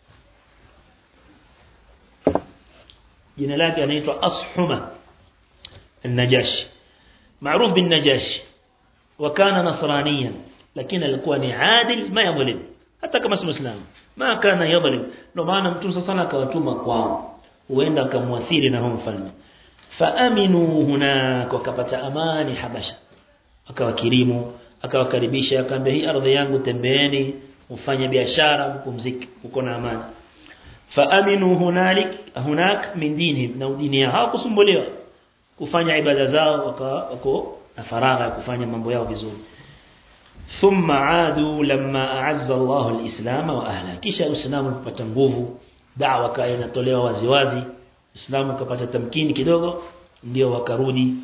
Jina lake anaitwa Ashuma an-Najashi, maarufu bin Najashi. وكان نصرانيا لكن alikuwa ni adil ma yadhlim, hata kama si muislamu ma kana yadhlim. Ndio maana Mtume sana akawatuma kwao huenda akamwathiri na huyo mfalme. Faaminu hunaka, wakapata amani Habasha. Akawakirimu, akawakaribisha, akamwambia hii ardhi yangu, tembeeni mfanye biashara, mpumzike, uko na amani. Faaminu hunak min dinihim, na dini yao hawakusumbuliwa kufanya ibada zao, wako na faragha kufanya mambo yao vizuri. Thumma aadu lamma a'azza Allahu al-islam wa ahla, kisha Uislamu ukapata nguvu, da'wa kae inatolewa waziwazi, Uislamu ukapata tamkini kidogo, ndio wakarudi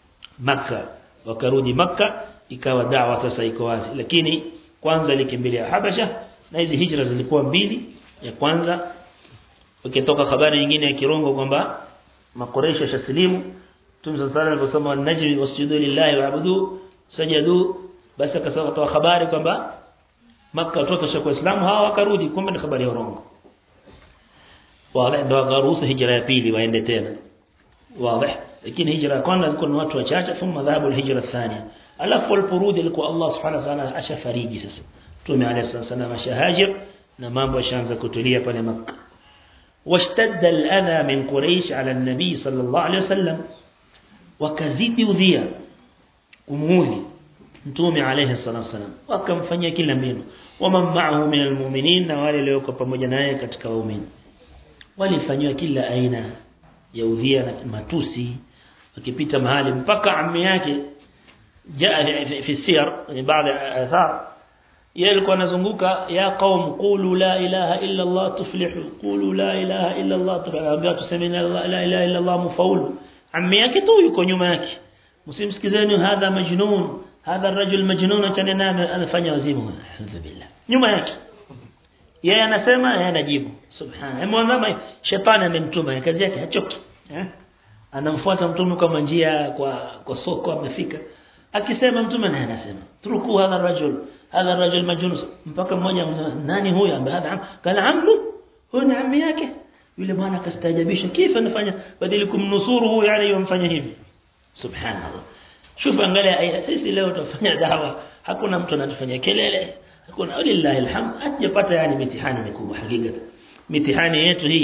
Makka, ikawa da'wa sasa iko wazi. Lakini kwanza likimbilia Habasha, na hizi hijra zilikuwa mbili. Ya kwanza ukitoka habari nyingine ya kirongo kwamba Makoresha shaslimu, Mtume sallallahu alayhi wasallam an-najmi wasjudu lillahi wa'budu sajadu, basi akatoa habari kwamba Makka watoto wa Uislamu hawa wakarudi, kumbe ni habari ya urongo. Wazi ndio akaruhusu hijra ya pili waende tena. Wazi. Lakini hijra ya kwanza ilikuwa ni watu wachache, thumma dhahabu al-hijra athaniya. Alafu al-furud ilikuwa Allah subhanahu wa ta'ala ashafariji sasa. Mtume alayhi wasallam ashahajir na mambo yashaanza kutulia pale Makka. Washtadda al-adha min Quraysh ala an-nabi sallallahu alayhi wasallam, wakazidi udhia kumuudhi Mtume alayhi salatu wasallam, wakamfanyia kila mbinu. Waman ma'ahu min al-mu'minin, na wale walioko pamoja naye katika waumini walifanywa kila aina ya udhia na matusi. Wakipita mahali mpaka ammi yake jaa fi siyar, ni baadhi ya athar, yeye alikuwa anazunguka, ya qaum qulu la ilaha illa Allah tuflihu, qulu la ilaha illa Allah tuflihu, tusemeni la ilaha illa Allah mufaulu. Ammi yake tu yuko nyuma yake, msimsikizeni, hadha majnun, hadha ar-rajul majnun, achane naye anafanya wazimu, alhamdulillah. Nyuma yake yeye anasema, yeye anajibu subhana. Mwanadamu shetani amemtuma, kazi yake hachoki, anamfuata mtume kama njia kwa soko amefika. Akisema mtume naye anasema truku hadha ar-rajul majnun, mpaka mmoja, nani huyo ambaye hadha kana amlu, huyo ni ammi yake. Yule bwana akastaajabisha, kifa anafanya badili kumnusuru huyo, yani yomfanya hivi. Subhanallah. Shufa, angalia sisi leo tutafanya dawa, hakuna mtu anatufanyia kelele, hakuna, lillahi alhamd, hatujapata yani mitihani mikubwa hakika. mitihani yetu hii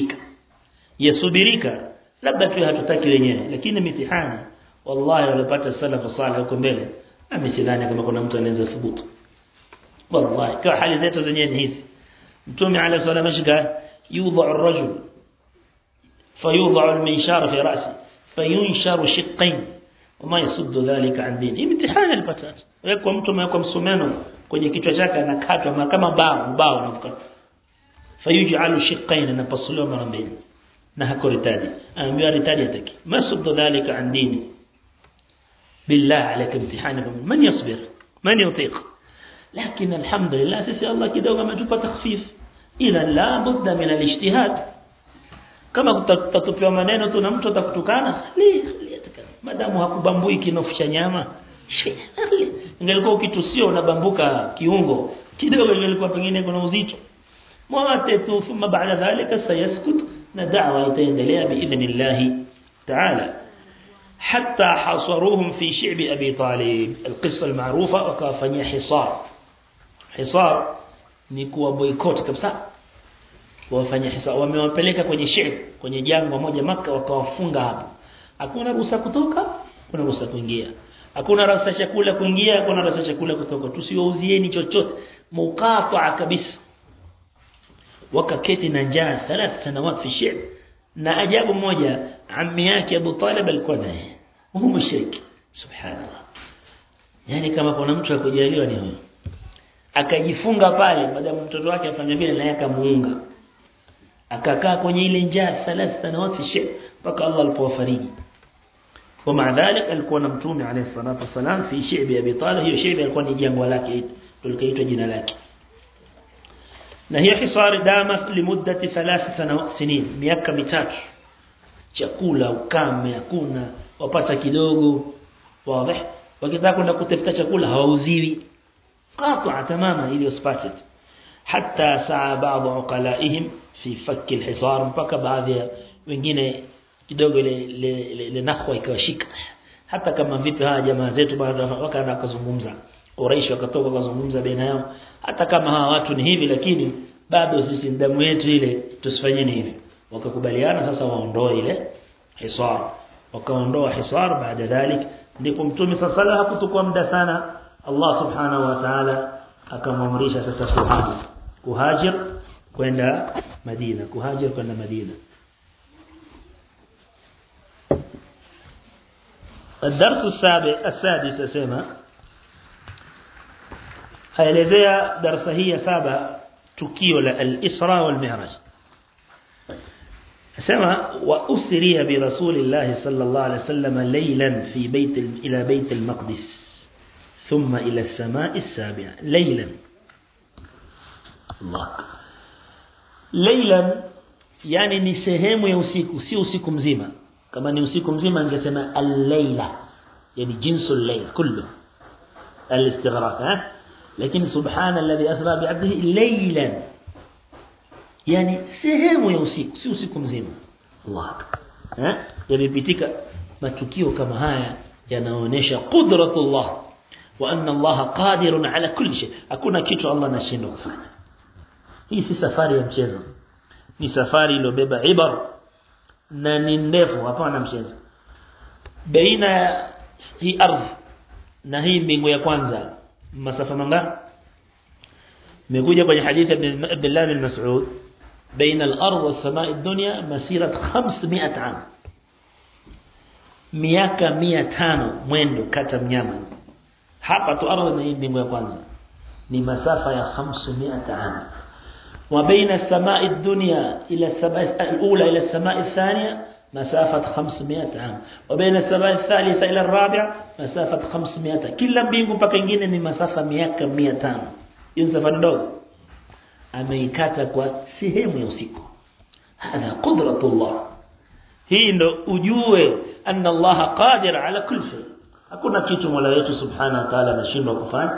yasubirika labda tu hatutaki wenyewe, lakini mitihani wallahi walipata salafu salih huko mbele amesidhani kama kuna mtu anaweza thubutu. Wallahi kwa hali zetu zenyewe ni hizi. Mtume عليه الصلاه والسلام يوضع الرجل فيوضع المنشار في رأسه فينشر شقين وما يصد ذلك عن دينه. امتحان الفتاه wekwa mtu amewekwa msumeno kwenye kichwa chake anakatwa kama bao na kukatwa fayuj'alu shiqqain na pasuliwa mara mbili na hakuritadi aambiwa ritadi ataki masuddu dhalika an dini. billah alayka imtihanakum man yasbir man yutiq. lakini alhamdulillah sisi Allah kidogo ametupa takhfif ila la budda min alijtihad. kama utatupiwa maneno tu na mtu atakutukana madamu hakubambui kinofu cha nyama ingelikuwa ukitusio unabambuka kiungo kidogo ingelikuwa pengine kuna uzito mwate tu thumma baada dhalika sayaskut na da'wa itaendelea biidhnillah ta'ala hatta hasaruhum fi shi'b abi talib. alqissa almaarufa wakafanyia hisar ni kuwa boycott kabisa wafanya hisar wamewapeleka kwenye shi'b kwenye jangwa moja Makkah wakawafunga hapo. Hakuna ruhusa kutoka, kuna ruhusa kuingia. Hakuna ruhusa chakula kuingia, hakuna ruhusa chakula kutoka. Tusiwauzieni chochote. Muqata'a kabisa. Wakaketi na njaa 3 sanawat fi shi'b. Na ajabu moja, ammi yake Abu Talib alikuwa naye. Huyo mushriki. Subhanallah. Yani kama kuna mtu akujaliwa ni huyo. Akajifunga pale baada mtoto wake afanya vile na yakamuunga. Akakaa kwenye ile njaa 3 sanawat fi shi'b mpaka Allah alipowafariji. ومع ذلك alikuwa na mtume alayhi salatu wasalam fi shi'bi Abi Talib. hiyo shi'bi alikuwa ni jangwa lake tulikaitwa jina lake. na hiyo hisari dama limuddati 3 sinin miaka 3. chakula ukame hakuna wapata kidogo wazi. wakitaka kwenda kutafuta chakula hawauziwi qata'a tamama ili usipate. hatta saa baadhi uqalaihim fi fakk alhisar mpaka baadhi wengine kidogo ile nakhwa ikawashika. hata kama vipi hawa jamaa zetu baada wakaanza kuzungumza Quraysh wakatoka kuzungumza baina yao hata kama hawa watu ni hivi lakini bado sisi damu yetu ile tusifanyeni hivi. wakakubaliana sasa waondoe ile hisar. wakaondoa hisar baada dhalik ndipo mtume sala hakutukua muda sana Allah subhanahu wa ta'ala akamamrisha sasa sahaba kuhajir kwenda Madina. الدرس السادس اسمع هيelezea darasa hii ya 7 tukio la al-Isra wal Mi'raj. اسمع واسري برسول الله صلى الله عليه وسلم ليلا في الى بيت المقدس ثم الى السماء السابعه. ليلا yani ni sehemu ya usiku, si usiku mzima. kama ni usiku mzima ningesema al-layla yani jinsu al-layl kullu al-istighraq lakini subhana alladhi asra bi 'abdihi laylan yani sehemu ya usiku, si usiku mzima. Allah akbar. yamepitika matukio kama haya yanaonyesha qudratullah wa anna Allah qadirun ala kulli shay. hakuna kitu Allah anashindwa kufanya. hii si safari ya mchezo, ni safari iliyobeba ibar na ni ndefu, hapana mchezo. baina hii ardhi na hii mbingu ya kwanza masafa mangapi? imekuja kwenye hadithi ya Abdullah bin Mas'ud baina al-ardh wa as-samaa' ad-dunya masirat 500 am. miaka 500 mwendo kata mnyama. hapa tu ardhi na hii mbingu ya kwanza ni masafa ya 500 am. وبين السماء الدنيا إلى السماء الأولى إلى السماء الثانية مسافة 500 عام. وبين السماء الثالثة إلى الرابعة مسافة 500. كلا mbingu mpaka nyingine ni masafa miaka 500. hiyo safari ndogo ameikata kwa sehemu ya usiku. hadha qudratullah. hii ndo ujue anna Allah qadir ala kulli shay. hakuna kitu Mola wetu subhanahu wa ta'ala anashindwa kufanya.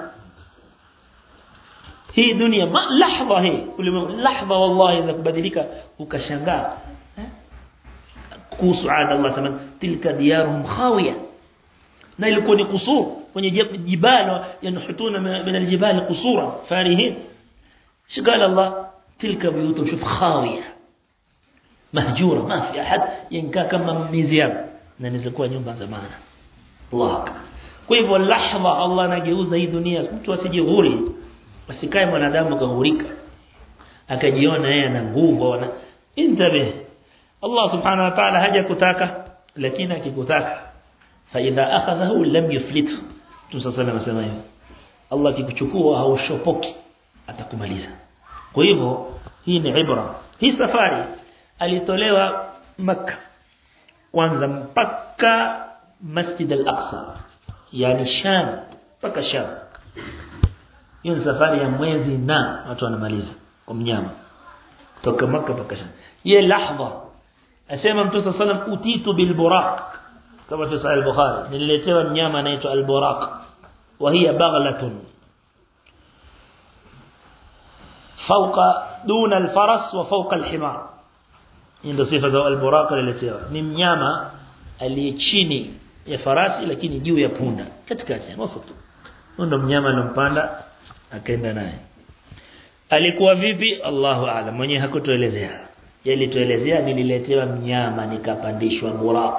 hii dunia lahadha hii lahadha wallahi za kubadilika ukashangaa. kusuada Allah sama tilka diyaruhum khawiya. na ilikuwa ni kusur kwenye jibala yanhutuna min aljibali qusura farihin. shikala Allah tilka buyutum shuf khawiya mahjura ma fi ahad yankaa kama miziabu na zilikuwa nyumba za maana. Allah. Kwa hivyo lahadha Allah anageuza hii dunia, mtu asijihuri, asikae mwanadamu kahurika akajiona yeye ana nguvu na intabe. Allah subhanahu wa ta'ala haja kutaka, lakini akikutaka fa idha akhadhahu lam yuflithu. Tusasala nasema hiyo, Allah akikuchukua haushopoki, atakumaliza. Kwa hivyo hii ni ibra. Hii safari alitolewa Makkah kwanza mpaka Masjid al-Aqsa, yani Sham mpaka Sham. Hiyo safari ya mwezi na watu wanamaliza kwa mnyama kutoka Makkah mpaka Sham. Ye lahadha asema Mtume sallallahu alayhi wasallam utitu bil buraq, kama fi sahih al-Bukhari, nililetewa mnyama anaitwa al-buraq wa hiya baghlatun fawqa duna al-faras wa fawqa al-himar. Ndio sifa za al-buraq aliletewa, ni mnyama aliye chini ya farasi lakini juu ya punda katikati ya nusu tu. Ndio mnyama alompanda akaenda naye. Alikuwa vipi? Allahu a'lam, mwenyewe hakutuelezea. Yeye alituelezea nililetewa mnyama nikapandishwa buraq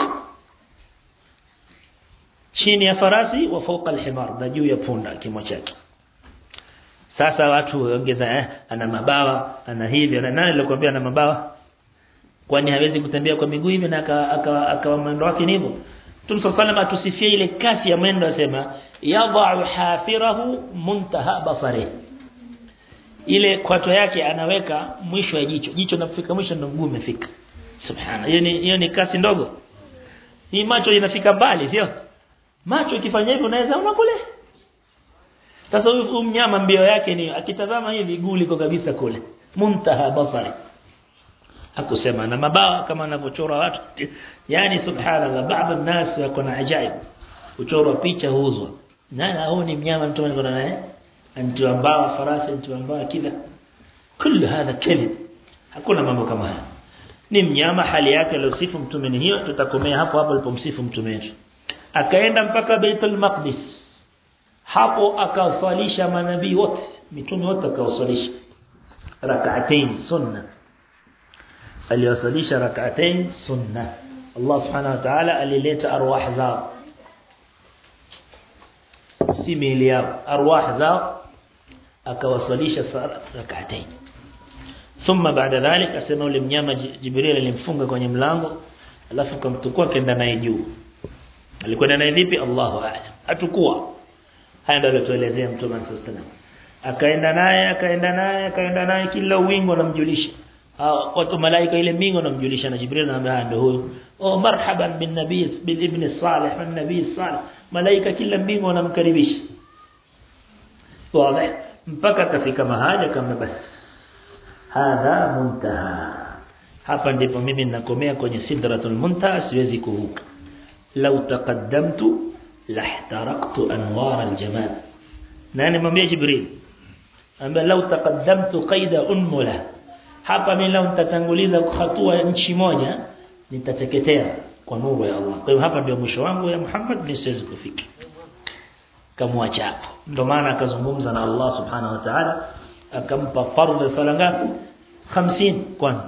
chini ya farasi wa fawqa al-himar, na juu ya punda kimo chake. Sasa watu waongeza ana mabawa, ana hivi, na nani alikwambia ana mabawa? Kwani hawezi kutembea kwa miguu hivi na akawa mwendo wake hivyo? Mtume sallallahu alayhi wasallam atusifia ile kasi ya mwendo, asema yadha'u hafirahu muntaha basari, ile kwato yake anaweka mwisho ya jicho linafika mwisho ndio mguu umefika. Subhana, hiyo ni kasi ndogo. Hii macho inafika mbali, sio? Macho ikifanya hivyo unaweza unakule. Sasa huyu mnyama mbio yake ni akitazama hivi guu liko kabisa kule, muntaha basari. Hakusema na mabawa kama anavyochora watu. Yani subhanallah, baadhi ya nas wako na ajabu, kuchora picha huuzwa. Na huo ni mnyama mtu anaona naye, antu ambao farasi, antu ambao kila kullu hadha kadhib. Hakuna mambo kama haya. Ni mnyama hali yake aliyosifu mtume ni hiyo. Tutakomea hapo alipomsifu mtume wetu. Akaenda mpaka Baitul Maqdis, hapo akawasalisha manabii wote, mitume wote akawasalisha rak'atain sunna. Aliwasalisha rak'atain sunna. Allah subhanahu wa ta'ala alileta arwah zao, si miili yao, arwah zao akawasalisha rak'atain. Thumma baada dhalika asema ule mnyama Jibril alimfunga kwenye mlango, alafu kamtukua kaenda naye juu. Alikwenda naye vipi? Allahu a'lam. Atukua. Haya ndio alituelezea Mtume sallallahu alayhi wasallam. Akaenda naye kila wingo anamjulisha. Watu malaika ile mbingu anamjulisha, na Jibril anamwambia ndio huyo. Marhaban bin nabiy bil ibn salih wan nabiy salih. Malaika kila mbingu anamkaribisha. Wazi mpaka kafika mahali kama basi hadha muntaha. Hapa ndipo mimi ninakomea kwenye sidratul muntaha, siwezi kuvuka. Law taqaddamtu lahtaraqtu anwar aljamal. Nani mwambie Jibril? Ambaye law taqaddamtu qaida unmula. Hapa mimi leo nitatanguliza hatua nchi moja, nitateketea kwa nuru ya Allah. Kwa hiyo hapa ndio mwisho wangu ya Muhammad, nisiwezi kufika. Kamwacha hapo. Ndio maana akazungumza na Allah subhanahu wa ta'ala, akampa fardhu sala ngapi? 50 kwanza.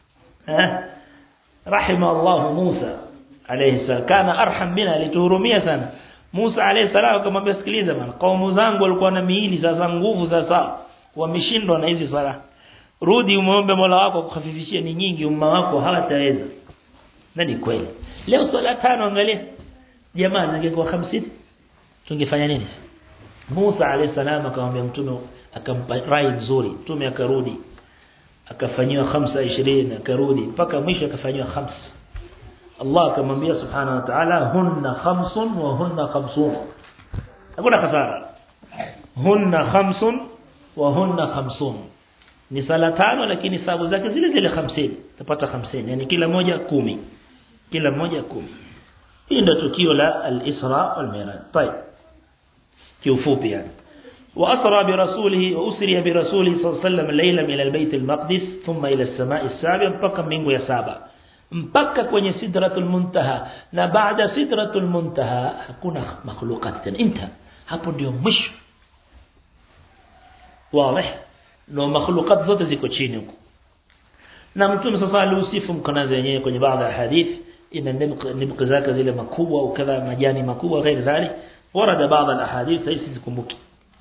Rahima Allah Musa alayhi salam, kana arham bina, alituhurumia sana. Musa alayhi salam akamwambia, sikiliza bwana, kaumu zangu walikuwa na miili za nguvu sasa, wameshindwa na hizi sala. Rudi umuombe Mola wako kukhafifishia, ni nyingi umma wako hawataweza. Na ni kweli. Leo swala 5 angalia, jamaa zingekuwa 50 tungefanya nini? Musa alayhi salam akamwambia mtume, akampa rai nzuri. Mtume akarudi, akafanywa 25, akarudi mpaka mwisho akafanywa 5. Allah akamwambia subhanahu wa ta'ala, hunna 5 wa hunna 50. Hakuna khasara. Hunna 5 wa hunna 50. Ni sala 5 lakini sababu zake zile zile 50. Utapata 50, yani kila moja 10. Kila moja 10. Hii ndio tukio la al-Isra wal Mi'raj. Tayeb. Kiufupi yani. وأسرى برسوله وأسري برسوله صلى الله عليه وسلم ليلا إلى البيت المقدس ثم إلى السماء السابع mpaka mbingu ya 7 mpaka kwenye sidratul muntaha, na baada sidratul muntaha hakuna makhluqat tena. Hapo ndio mwisho. Wazi. na makhluqat zote ziko chini huko. Na Mtume sasa aliusifu mkonazi wenyewe kwenye baadhi ya hadithi ina nibqa zake zile makubwa au kadha majani makubwa غير ذلك ورد بعض الاحاديث ليس zikumbuki.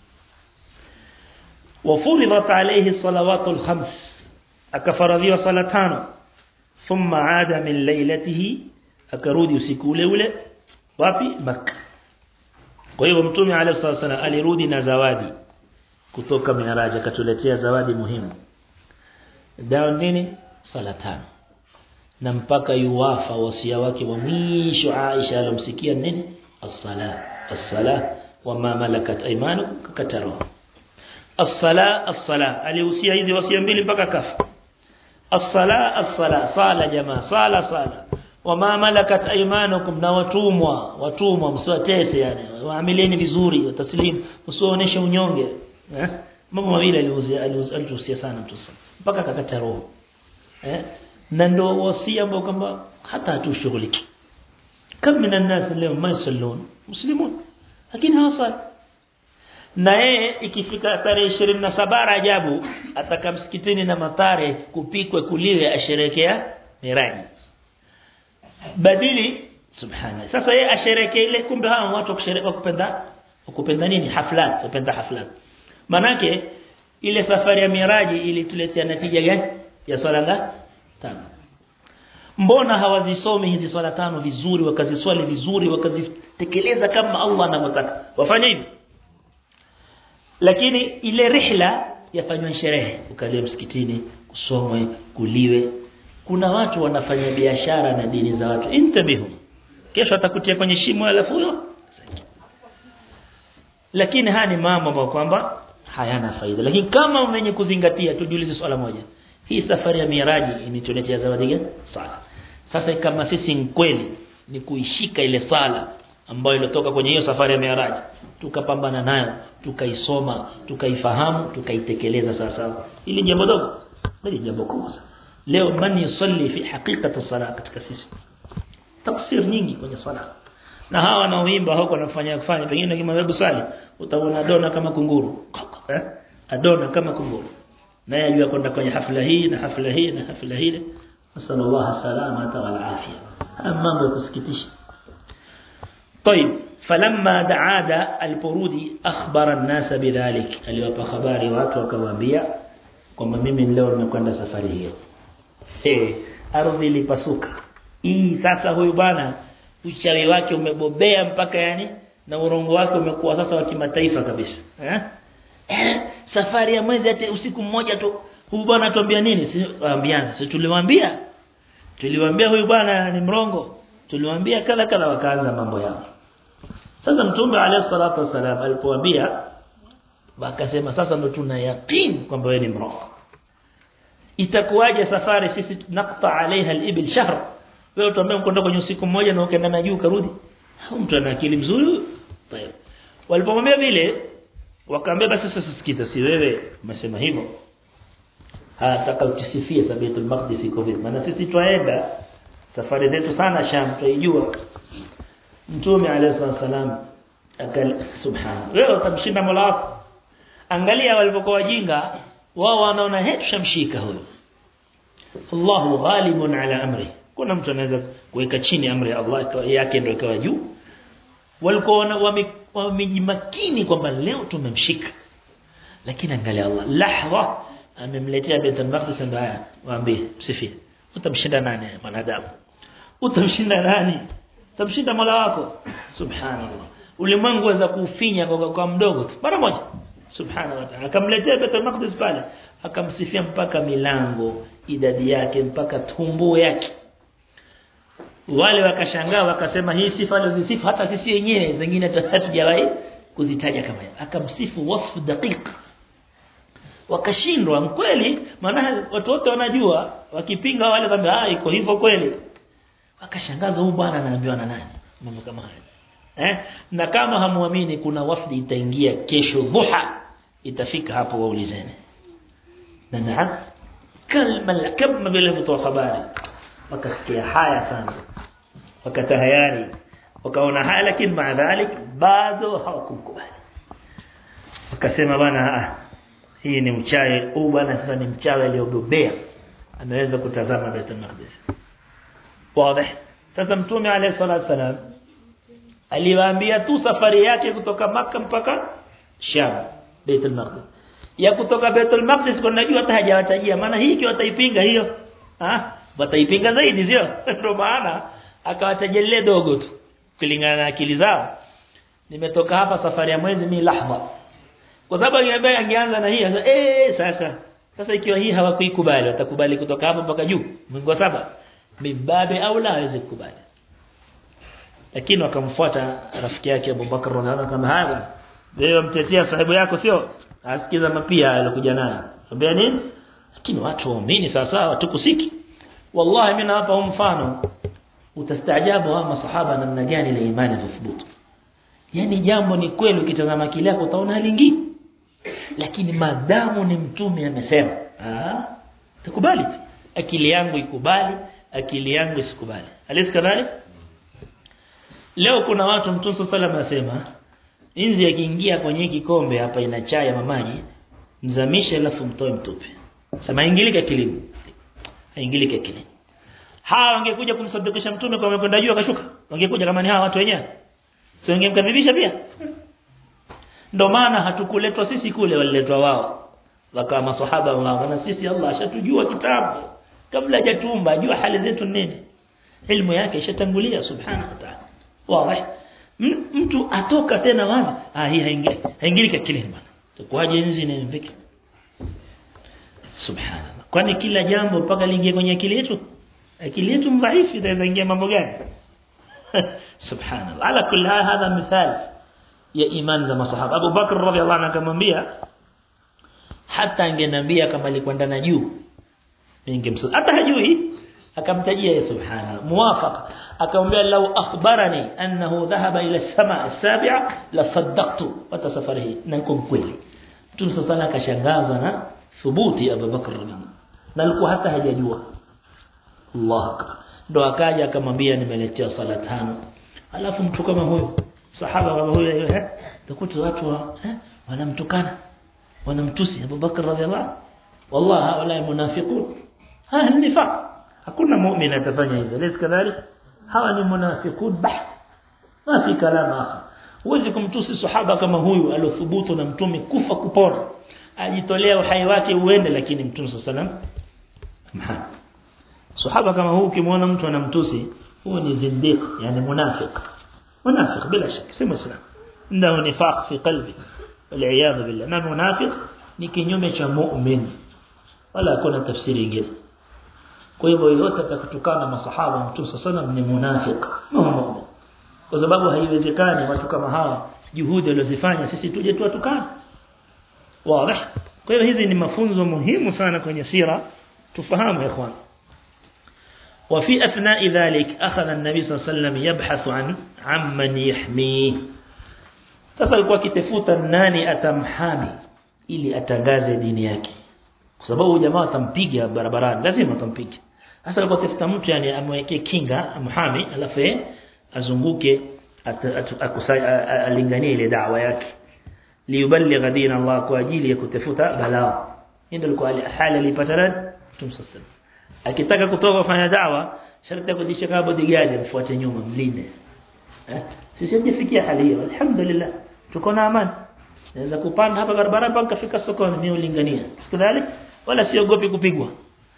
وفرضت عليه الصلوات الخمس akafaradhiwa sala tano thumma aada min lailatihi akarudi usiku ule wapi Makkah. Kwa hiyo Mtume alayhi sallam alirudi na zawadi kutoka Mi'raj akatuletea zawadi muhimu. Dawa nini? Sala tano. Na mpaka yuwafa wasia wake wa mwisho Aisha alomsikia nini? As-sala wa ma malakat aymanukum kakataru. As-sala alihusia hizi wasia mbili mpaka kafa. As-sala sala jamaa sala wa ma malakat aymanukum na watumwa msiwatese yani waamilieni vizuri wataslimu usiooneshe unyonge mambo mawili alihusia sana mtu mpaka kakata roho na ndio wasia ambao kwamba hata hatushughuliki kama mina nasi leo masallun muslimun lakini hawasali na yeye ikifika tarehe 27 Rajabu ataka msikitini na matare kupikwe kuliwe asherekea miraji badili subhana sasa yeye asherekea ile kumbe hao watu kushereka kupenda nini haflat kupenda haflat manake ile safari ya miraji ilituletea natija gani ya swala tano mbona hawazisomi hizi swala tano vizuri wakaziswali vizuri wakazitekeleza kama Allah anavyotaka wafanye hivi lakini ile rihla yafanywa sherehe ukalie msikitini kusomwe kuliwe kuna watu wanafanya biashara na dini za watu intabihu kesho atakutia kwenye shimo alafu huyo lakini haya ni mambo ambayo kwamba hayana faida lakini kama umenye kuzingatia tujiulize swala moja hii safari ya miraji inituletea zawadi gani sala sasa kama sisi kweli ni kuishika ile sala ambayo ilitoka kwenye hiyo safari ya miraji tukapambana nayo tukaisoma tukaifahamu tukaitekeleza sasa ili jambo dogo bali jambo kubwa leo man yusalli fi haqiqati salat katika sisi tafsir nyingi kwenye sala na hawa wanaoimba huko wanafanya pengine kama wewe swali utaona dona kama kunguru adona kama kunguru na yajua kwenda kwenye hafla hii na hafla hii na hafla hii sallallahu salamata wal afia mambo ya kusikitisha طيب فلما دعاد البرودي اخبر الناس بذلك aliwapa habari watu akawaambia kwamba mimi leo nimekwenda safari hiyo ardhi ilipasuka hii sasa huyu bwana uchawi wake umebobea mpaka yani na urongo wake umekuwa sasa wa kimataifa kabisa safari ya mwezi hata usiku mmoja tu huyu bwana atuambia nini si tuliwaambia huyu bwana ni mrongo tuliwaambia kala wakaanza mambo yao sasa Mtume alayhi salatu wasalam alipoambia wakasema sasa ndo tuna yaqeen kwamba wewe ni mrongo itakuwaje safari sisi naqta alaiha al-ibil shahr wewe utaambia mkwenda kwenye usiku mmoja na ukaenda na juu karudi mtu ana akili mzuri tayari walipomwambia vile wakaambia basi sasa sikiza si wewe umesema hivyo hataka utisifie Baitul Maqdis iko vipi maana sisi twaenda safari zetu sana Sham tuijua Mtume alayhi salam subhana wewe utamshinda Mola wako angalia walipokuwa wajinga wao wanaona tushamshika huyo Allahu ghalibun ala amri kuna mtu anaweza kuweka chini amri ya Allah yake ndio ikawa juu walikuwa wamejimakini kwamba leo tumemshika lakini angalia Allah lahza amemletea Baitul Maqdis mbaya waambie msifie utamshinda nani mwanadamu utamshinda nani utamshinda Mola wako subhanallah ulimwengu waweza kufinya kwa mdogo mara moja subhanahu wa ta'ala akamletea Baitul Maqdis pale akamsifia mpaka milango idadi yake mpaka tumbo yake wale wakashangaa wakasema hii sifa alizosifu hata sisi wenyewe zingine hatujawahi kuzitaja kama hiyo akamsifu wasfu daqiq wakashindwa kweli maana watu wote wanajua wakipinga wale kwamba iko hivyo kweli wakashangaza huyu bwana anaambiwa na nani mambo kama haya na kama hamuamini kuna wafdi itaingia kesho dhuha itafika hapo waulizeni na naam kama vile mtoa habari wakasikia haya sana wakatahayari wakaona haya lakini maadhalik bado hawakukubali wakasema bwana hii ni mchawi bwana, sasa ni mchawi aliyobobea, ameweza kutazama Baitul Maqdis. Wazi. Sasa Mtume alayhi salatu wasalam aliwaambia tu safari yake kutoka Makkah mpaka Sham, Baitul Maqdis. Ya kutoka Baitul Maqdis kwa najua hata hajawatajia, maana hii ikiwa wataipinga hiyo, wataipinga zaidi sio? Ndio maana akawatajelea dogo tu kulingana na akili zao. Nimetoka hapa safari ya mwezi mimi lahma. Kwa sababu yeye angeanza na hii sasa ikiwa hii hawakuikubali, watakubali kutoka hapa mpaka juu mwezi wa 7. Bibabe au la hawezi kukubali. Lakini wakamfuata rafiki yake Abu Bakar radhiallahu kama haya. Wewe mtetea sahibu yako sio? Asikiza mapia alikuja nayo. Ambia nini? Lakini watu waamini sasa watukusiki. Wallahi mimi hapa mfano utastaajabu wa masahaba namna gani ile imani ithubutu. Yani jambo ni kweli, ukitazama akili yako utaona halingii. Lakini madamu ni Mtume amesema, tukubali. Akili yangu ikubali, akili yangu isikubali. Alisikubali? Leo kuna watu Mtume sallallahu alayhi wasallam anasema, inzi akiingia kwenye kikombe hapa ina chai ya maji, mzamishe alafu mtoe mtupe. Sema ingilika kilimo. Ingilika kilimo. Hawa wangekuja kumsadikisha Mtume kwa amekwenda juu akashuka. Wangekuja kama ni hawa watu wenyewe. Sio wangemkadhibisha pia. Ndio maana hatukuletwa sisi kule, waliletwa wao. Wakawa maswahaba wao, na sisi Allah ashatujua kitabu kabla hajatuumba, ajua hali zetu nini. Ilmu yake ishatangulia subhanahu wa ta'ala. Wazi. Mtu atoka tena wazi, hii haingilika kilimo bwana. Tukwaje inzi ni vipi? Subhanallah. Kwani kila jambo mpaka liingie kwenye akili yetu? Akili yetu mdhaifu itaweza ingia mambo gani? Subhanallah. Ala kulli hadha mithal ya iman za masahaba. Abu Bakr radhiallahu anhu akamwambia, hata angenambia kama alikwenda na juu ningemsudi, hata hajui, akamtajia ya subhanallah muwafaqa. Akamwambia law akhbarani annahu dhahaba ila as-samaa as-sabi'a la saddaqtu wa tasafarihi, na iko kweli. Mtume sasa akashangazwa na thubuti Abu Bakr radhiallahu anhu, na alikuwa hata hajajua. Allahu akbar. Ndo akaja akamwambia nimeletea sala 5. Alafu mtu kama huyo, sahaba kama huyo, tukuta watu wanamtukana, wanamtusi Abu Bakr radhiallahu anhu. Wallahi wala munafiqun. Ni nifaq. Hakuna muumini atafanya hivyo. Lesi kadhalika hawa ni munafiqun bah. Ma fi kalam akhar. Huwezi kumtusi sahaba kama huyu alothubutu na Mtume kufa kupona, ajitolea uhai wake uende, lakini Mtume sallallahu alayhi wasallam sahaba kama huyu ukimwona mtu anamtusi, huyo ni zindiq, yani munafiq. Munafiq bila shaka si muislam. Ndio nifaq fi qalbi. Wal billah. Na munafiq ni kinyume cha mu'min. Wala hakuna tafsiri nyingine. Kwa hivyo yote atakatukana masahaba Mtume sallallahu alayhi wasallam ni munafiq, mu'min. Kwa sababu haiwezekani watu kama hawa juhudi walizofanya sisi tuje tuwatukana. Wazi. Kwa hivyo hizi ni mafunzo muhimu sana kwenye sira, tufahamu ya ikhwan. وفي أثناء ذلك أخذ النبي صلى الله عليه وسلم يبحث عن من يحميه. Sasa alikuwa akitafuta nani atamhami ili atangaze dini yake. Kwa sababu jamaa atampiga barabarani, lazima atampiga. Sasa alikuwa akitafuta mtu yani amwekee kinga, amhami, alafu azunguke alinganie ile da'wa yake. Liyuballigha din Allah, kwa ajili ya kutafuta balaa. Ndio alikuwa hali alipata Mtume sallallahu. Akitaka kutoka kufanya da'wa, sharti kujishika bodyguard mfuate nyuma mlinde. Sisi tumefikia hali hiyo, alhamdulillah. Tuko na amani. Naweza kupanda hapa barabara mpaka kufika sokoni mimi ulingania. Sikudhalik wala siogopi kupigwa.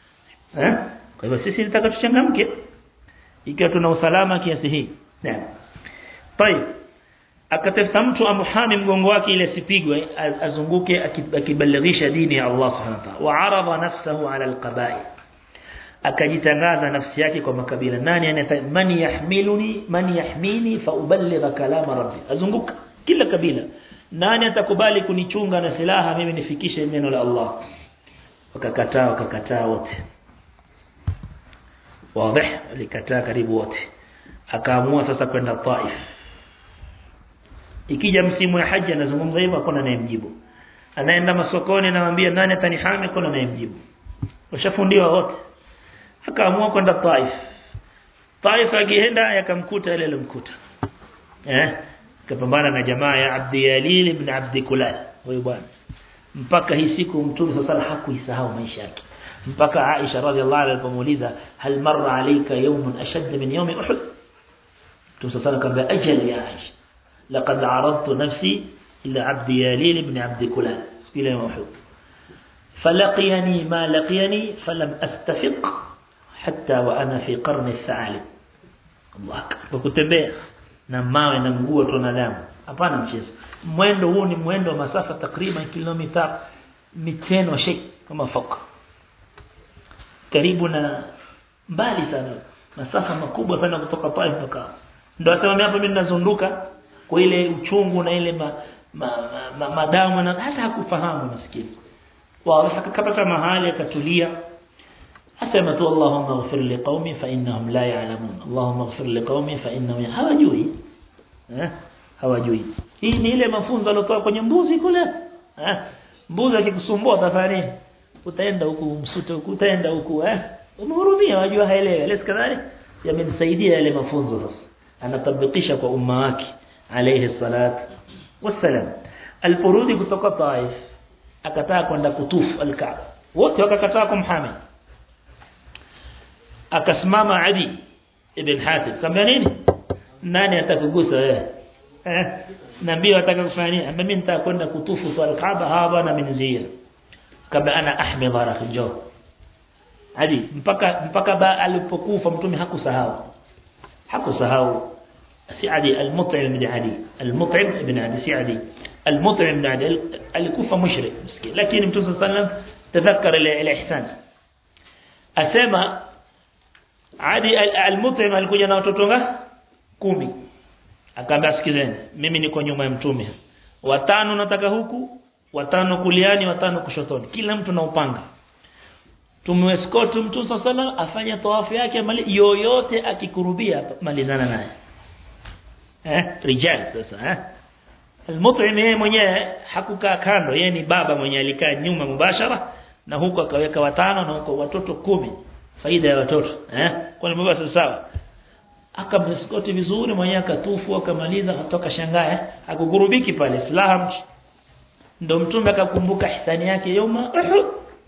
Kwa hivyo sisi tunataka tuchangamke ikiwa tuna usalama kiasi hii. Naam. Tayeb. Akatafuta mtu amhami mgongo wake ile sipigwe, azunguke akibalighisha dini ya Allah subhanahu wa ta'ala. Wa arada nafsahu ala alqaba'il. Akajitangaza nafsi yake kwa makabila. Nani man yahmini fa uballigha kalama rabbi. Azunguka kila kabila. Nani atakubali kunichunga na silaha mimi nifikishe neno la Allah? Wakakataa wote. Wazi, alikataa karibu wote. Akaamua sasa kwenda Taif. Ikija msimu ya haji anazungumza hivyo, hakuna anayemjibu. Anaenda masokoni anamwambia nani atanihami, hakuna anayemjibu. Washafundiwa wote. Akaamua kwenda Taif. Taif akienda yakamkuta ile alomkuta. Kapambana na jamaa ya Abdi Yalil ibn Abdi Kulal. Huyo bwana mpaka hii siku Mtume sasa hakuisahau maisha yake. Mpaka Aisha radhiallahu anha alipomuuliza hal marra alayka yawmun ashadd min yawm Uhud, Mtume sasa akamwambia ajal ya Aisha laqad aradtu nafsi ila Abd Yalil ibn Abd Kulan ila yawm Uhud falaqiyani ma laqiyani falam astafiq hatta wa ana fi qarn al-tha'alib. Allah akbar. Kutembea na mawe na mguu tuna damu, hapana mchezo. Mwendo huu ni mwendo wa masafa takriban kilomita 200 shei kama faka, karibu na mbali sana, masafa makubwa sana kutoka pale mpaka. Ndio hata hapa mimi ninazunduka kwa ile uchungu na ile madamu na hata hakufahamu maskini. Wao akakapata mahali akatulia, asema tu Allahumma ighfir li qaumi fa innahum la ya'lamun, Allahumma ighfir li qaumi fa innahum hawajui. Hawajui. Hii ni ile mafunzo alotoa kwenye mbuzi kule. Mbuzi akikusumbua utafanya, utaenda huku msute huku, utaenda huku umhurumia, wajua haelewi. Lesi kadhari yamenisaidia yale mafunzo sasa. Anatabikisha kwa umma wake alayhi salatu wassalam. Alfurudi kutoka Taif akataa kwenda kutufu al-Kaaba, wote wakakataa kumhami. Akasimama Adi ibn Hatim, kama nini, nani atakugusa wewe? Nabii ataka kufanya nini? Mimi nitakwenda kutufu kwa al-Kaaba, hapa na minzia kama ana ahmi dharak jo. Adi mpaka ba alipokufa Mtume hakusahau si Adi al-Mut'im ibn Adi, al-Mut'im ibn Adi si Adi, al-Mut'im ibn Adi alikufa mushrik miskin, lakini Mtume sallallahu alayhi wasallam tadhakkara al-ihsan. Asema Adi al-Mut'im alikuja na watoto 10, akaambia sikizeni, mimi niko nyuma ya Mtume, 5 nataka huku, 5 kuliani, 5 kushotoni, kila mtu na upanga. Tumescort Mtume sallallahu alayhi wasallam afanye tawafu yake, yoyote akikurubia malizana naye. Rijal sasa al-Mut'im yeye mwenyewe hakukaa kando, yeye ni baba mwenye alikaa nyuma mubashara, na huko akaweka 5 na huko watoto 10. Faida ya watoto kwa nini baba sawa? Akamskoti vizuri mwenyewe, akatufu akamaliza, kutoka shangae akugurubiki pale silaha. Ndio Mtume akakumbuka ihsani yake yauma Uhud,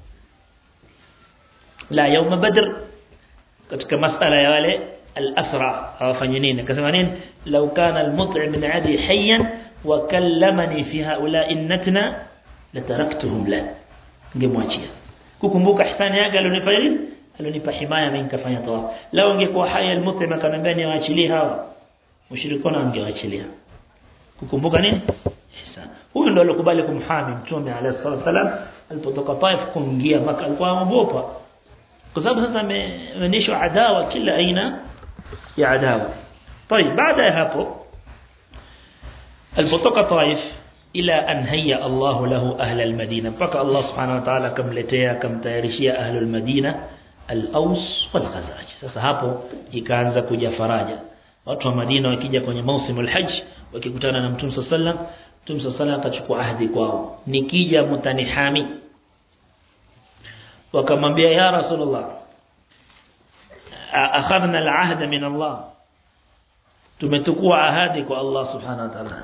la yauma Badr, katika masala ya wale al-asra hawafanya nini. Akasema nini? Law kana al-Mut'im min Adi hayyan wa kallamani fi haula'i natna la taraktuhum la, ngemwachia. Kukumbuka ihsani yake alionifanya, alonipa himaya mimi nikafanya tawaf. Lao ungekuwa hai al-Mut'im akanambia niwaachilie hawa mushrikona, angewaachilia. Kukumbuka nini? Ihsan. Huyo ndo alikubali kumhami Mtume alayhi wasallam alipotoka Taif kuingia Makka. Alikuwa anaogopa kwa sababu sasa ameonyeshwa adawa kila aina ya adawa. طيب baada ya hapo alipotoka Taif ila an hayya Allah lahu ahla al-Madina, mpaka Allah subhanahu wa ta'ala kamletea kamtayarishia ahlul Madina al-Aws wal Khazraj. Sasa hapo ikaanza kuja faraja. Watu wa Madina wakija kwenye mausimul hajj, wakikutana na Mtume sallallahu alayhi wasallam, Mtume sallallahu alayhi wasallam akachukua ahadi kwao, nikija mtanihami. Wakamwambia ya Rasulullah, akhadna al-ahda min Allah, tumetukua ahadi kwa Allah subhanahu wa ta'ala,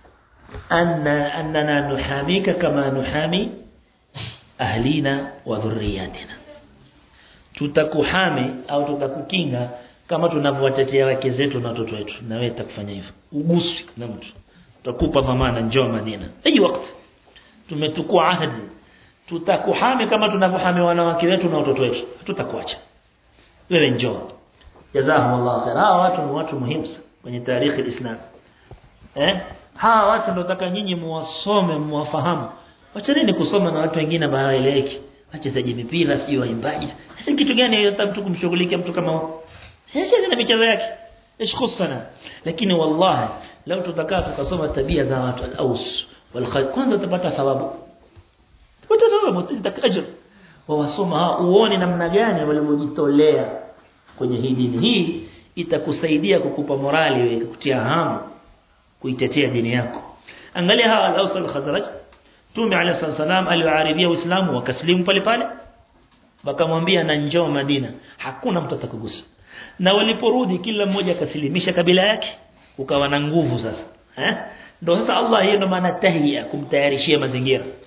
annana nuhamika kama nuhami ahlina wa dhurriyatina, tutakuhami au tutakukinga kama tunavyowatetea wake zetu na watoto wetu, na wewe utakufanya hivyo. Ugusi na mtu tutakupa dhamana, njoo Madina hii wakati tumetukua ahadi, tutakuhami kama tunavyohami wanawake wetu na watoto wetu, tutakuacha wewe, njoo. Jazakumullahu khair. Hawa watu ni watu muhimu kwenye tarikhi ya Islam. Hawa watu ndio nataka nyinyi muwasome, muwafahamu. Wachaneni kusoma na watu wengine baeleweki, wachezaji mipira sio waimbaji. Sasa kitu gani hiyo mtu kumshughulikia mtu kama huyo? Sasa na michezo yake ishkhusana. Lakini wallahi leo tutakaa tukasoma tabia za watu al-Aws wal Khazraj, kwanza utapata thawabu, utapata ajr. Wawasoma uone namna gani walivyojitolea kwenye hii dini. Hii itakusaidia kukupa morali wewe, kutia hamu kuitetea dini yako. Angalia hawa al-Aws wal Khazraj, Mtume alayhi salam aliwaaribia Uislamu, wakaslimu pale pale, wakamwambia na njoo Madina, hakuna mtu atakugusa. Na waliporudi kila mmoja akasilimisha kabila yake, ukawa na nguvu sasa. Ndio sasa Allah, hiyo ndo maana tahia, kumtayarishia mazingira.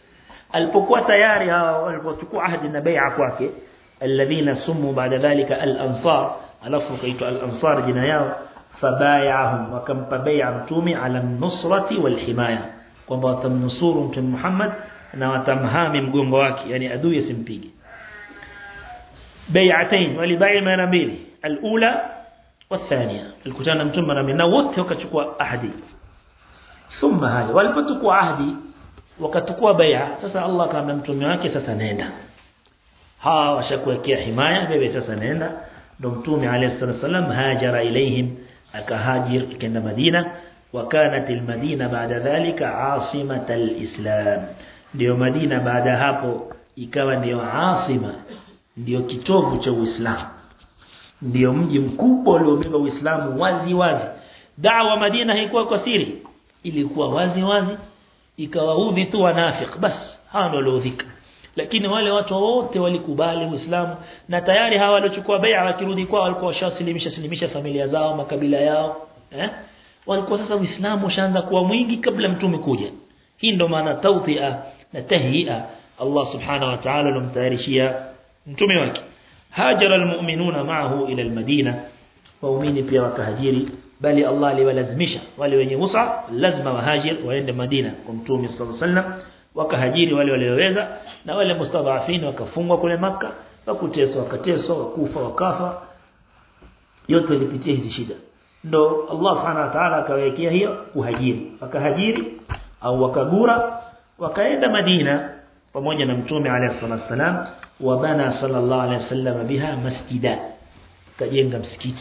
alipokuwa tayari hao walipochukua ahadi na bai'a kwake alladhina sumu baada dhalika al-ansar alafu kaitwa al-ansar jina yao fabay'ahum wakampa bai'a mtume ala an-nusrati wal-himaya kwamba watamnusuru mtume Muhammad na watamhami mgongo wake yani adui asimpige bai'atain walibai'a mara mbili al-ula والثانيه الكتان mtume mara mbili na wote wakachukua ahadi thumma haja walipochukua ahadi wakachukua bai'a sasa Allah kama mtume wake sasa nenda hawa washakuwekea himaya bebe sasa nenda ndo mtume alayhi wasallam hajara ilaihim akahajir kenda Madina وكانت المدينة بعد ذلك عاصمة الإسلام ndio Madina baada hapo ikawa ndio asima ndio kitovu cha Uislamu ndio mji mkubwa uliobeba Uislamu wazi wazi da'wa Madina haikuwa kwa siri ilikuwa wazi wazi ikawaudhi tu wanafiki bas hao ndio waliodhika lakini wale watu wote walikubali Uislamu na tayari hawa waliochukua bai'a wakirudi kwao walikuwa washasilimisha familia zao makabila yao walikuwa sasa Uislamu ushaanza kuwa mwingi kabla mtume kuja hii ndio maana tawtia na tahia Allah subhanahu wa ta'ala alimtayarishia mtume wake hajara almu'minuna ma'ahu ila almadina waumini pia wakahajiri bali Allah aliwalazimisha wale wenye usa lazima wahajir waende Madina kwa mtume sallallahu alaihi wasallam wakahajiri wale walioweza na wale mustadhafin wakafungwa kule Makka wakateswa wakufa wakafa yote walipitia hizi shida ndo Allah subhanahu wa ta'ala akawekea hiyo kuhajiri wakahajiri au wakagura wakaenda Madina pamoja na mtume alayhi wasallam wa bana sallallahu alayhi wasallam biha masjida kajenga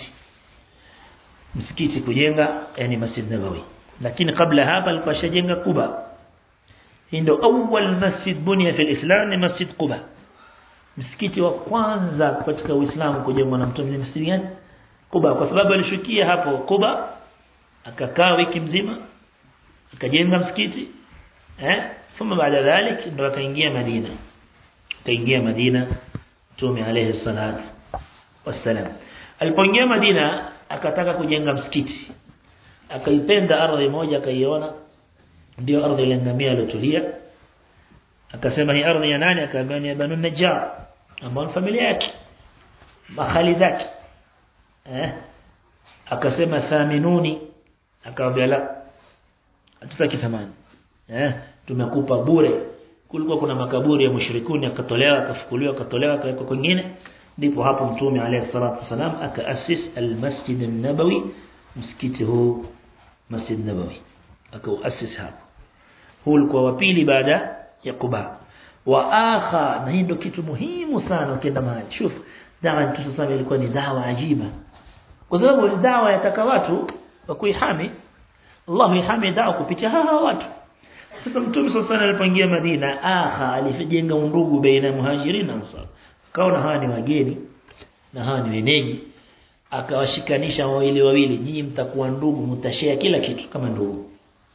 msikiti kujenga yani Masjid Nabawi lakini kabla hapa alikuwa shajenga Quba ndio awwal masjid bunya fi al-islam ni Masjid Quba msikiti wa kwanza katika Uislamu kujengwa na mtume Masjid gani Quba kwa sababu alishukia hapo Quba akakaa wiki mzima akajenga msikiti thumma baada dhalik ndo akaingia Madina mtume alayhi salatu wassalam alipoingia Madina akataka kujenga msikiti akaipenda ardhi moja akaiona ndio ardhi ile ngamia iliyotulia akasema hii ardhi ya nani akaambia ni Banu Najjar ambao familia yake mahali zake akasema thaminuni akawaambia la hatutaki thamani tumekupa bure kulikuwa kuna makaburi ya mushrikuni akatolewa akafukuliwa akatolewa kwa kwingine ndipo hapo mtume alayhi salatu wasalam akaassis al-Masjid an-Nabawi msikiti huu Masjid Nabawi akaassis hapo huu ulikuwa wa pili baada ya Quba wa akha na ndio kitu muhimu sana ukienda mahali shuf dawa tuseme ilikuwa ni dawa ajiba kwa sababu ni dawa yataka watu wa kuihami Allah yahami dawa kupitia hawa watu sasa mtume sasa alipoingia Madina akha alijenga undugu baina muhajirin na ansar kaona hawa ni wageni na hawa ni wenyeji akawashikanisha wawili nyinyi mtakuwa ndugu mtashare kila kitu kama ndugu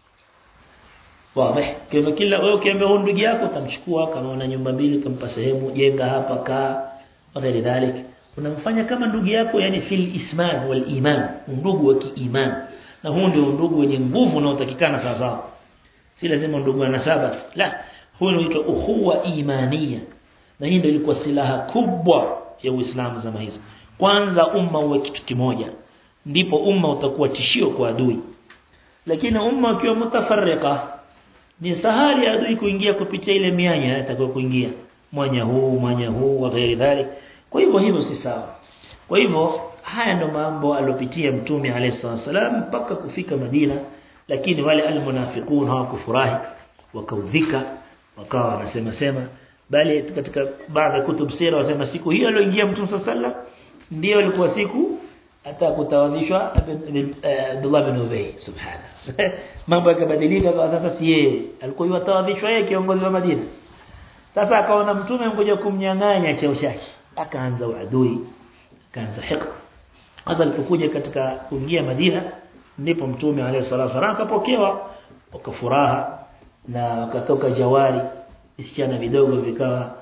wazi kama kila wewe ukiambia ndugu yako utamchukua kama una nyumba mbili utampa sehemu jenga hapa kaa wale dhalik unamfanya kama ndugu yako yani fil isman wal iman ndugu wa kiiman na huo ndio ndugu wenye nguvu unaotakikana sasa si lazima ndugu ana saba la huo unaitwa ukhuwa imania na hii ndio ilikuwa silaha kubwa ya Uislamu zama hizo kwanza umma uwe kitu kimoja ndipo umma utakuwa tishio kwa adui lakini umma ukiwa mutafarrika ni sahali adui kuingia kupitia ile mianya atakuwa kuingia mwanya huu wa ghairi dhalik kwa hivyo si sawa kwa hivyo haya ndo mambo alopitia mtume alayhi wasallam mpaka kufika Madina lakini wale almunafiqun hawakufurahi wakaudhika wakawa wanasema bali katika baadhi ya kutub sira wasema siku hiyo aliyoingia mtume sallallahu ndio ilikuwa siku atakutawadhishwa Abdullah bin Ubay subhana mambo yakabadilika kwa sasa si yeye alikuwa yatawadhishwa yeye kiongozi wa Madina sasa akaona mtume ngoja kumnyang'anya cheo chake akaanza uadui akaanza hikma hasa alipokuja katika kuingia Madina ndipo mtume alayhi salatu wasallam akapokewa wakafuraha na wakatoka jawari isichana vidogo vikawa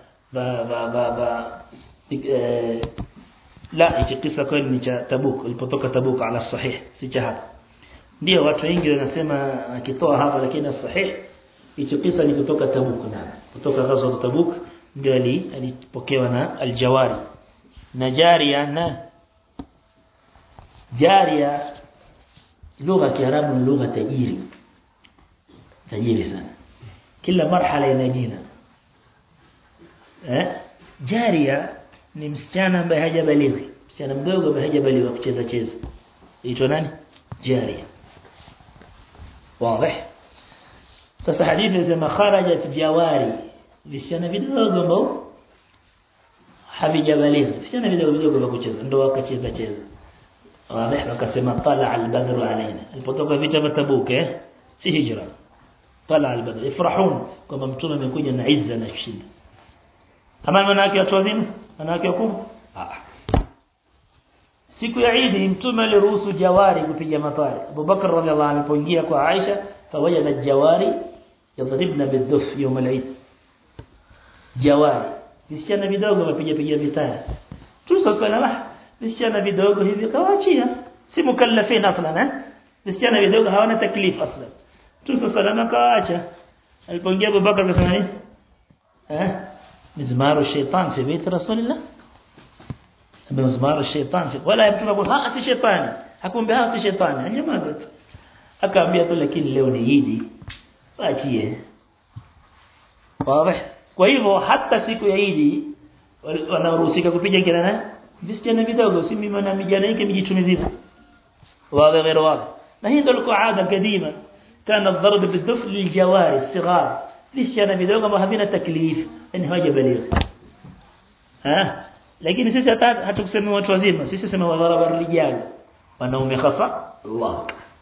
la ikikisa kweli ni cha Tabuk ilipotoka Tabuk ala sahih si cha hapa ndio watu wengi wanasema akitoa hapa lakini sahih hicho kisa ni kutoka Tabuk na kutoka ghazwa Tabuk ndio alipokewa na al-Jawari na Jaria lugha ya Kiarabu ni lugha tajiri sana kila marhala ina jina Jaria ni msichana ambaye hajabalighi msichana mdogo ambaye hajabalighi kucheza aitwa nani Jaria wazi sasa hadithi inasema kharajat jawari visichana vidogo ambao havijabalighi visichana vidogo vya kucheza ndio wakacheza wazi wakasema tala al-badru alaina alipotoka vita vya Tabuk si hijra tala al-badru ifrahun kama mtume amekuja na izza na kushinda kama wanawake watu wazima wanawake wakubwa siku ya Eid mtume aliruhusu jawari kupiga matari Abu Bakar radhiallahu anhu alipoingia kwa Aisha fawajada jawari yadribna bidhuf يوم العيد jawari visichana vidogo wapiga vitaya tusalama visichana vidogo hivi kawaachia si mukallafin aslan visichana vidogo hawana taklif aslan tusalama kaacha alipoingia Abu Bakar akasema nini mizmaru shaytan fi bait rasulillah mizmaru shaytan wala mtu anakuwa si shetani hakumbe si shetani anyamaza akaambia tu lakini leo ni Eid waachie wazi kwa hivyo hata siku ya Eid wanaruhusika kupiga kelele visichana vidogo si mimi na mijana yake mijitumizima wazi غير واضح na hii ndio ada kadima kana الضرب بالدف للجواري الصغار visichana vidogo ambao havina taklif yani hawajabalighi lakini sisi hatukusema watu wazima sisi sema wadharaba rijal wanaume khasa Allah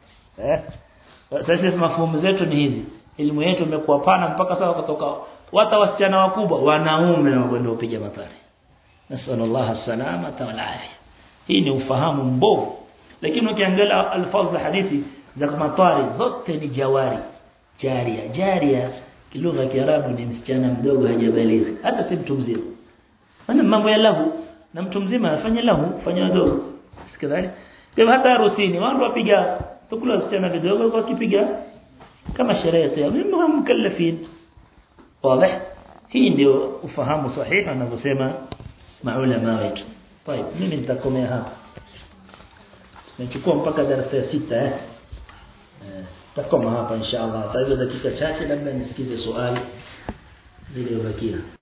sasa mafumu zetu ni hizi elimu yetu imekuwa pana mpaka sasa kutoka wata wasichana wakubwa wanaume wanakwenda kupiga matari nasallallahu alsalama wal afia hii ni ufahamu mbovu lakini ukiangalia alfaz za hadithi za matari zote ni jawari jaria lugha ya Kiarabu ni msichana mdogo hajabalighi hata si mtu mzima maana mambo ya lahu na mtu mzima afanye lahu fanya wadogo sikadhani kwa hata harusini wao wapiga tukula wasichana vidogo kwa kipiga kama sherehe ya mimi mkallafin wazi hii ndio ufahamu sahihi anavyosema maulama wetu طيب mimi nitakomea hapa nachukua mpaka darasa ya 6 takoma hapa inshallah sasa dakika chache labda nisikize swali zile bakia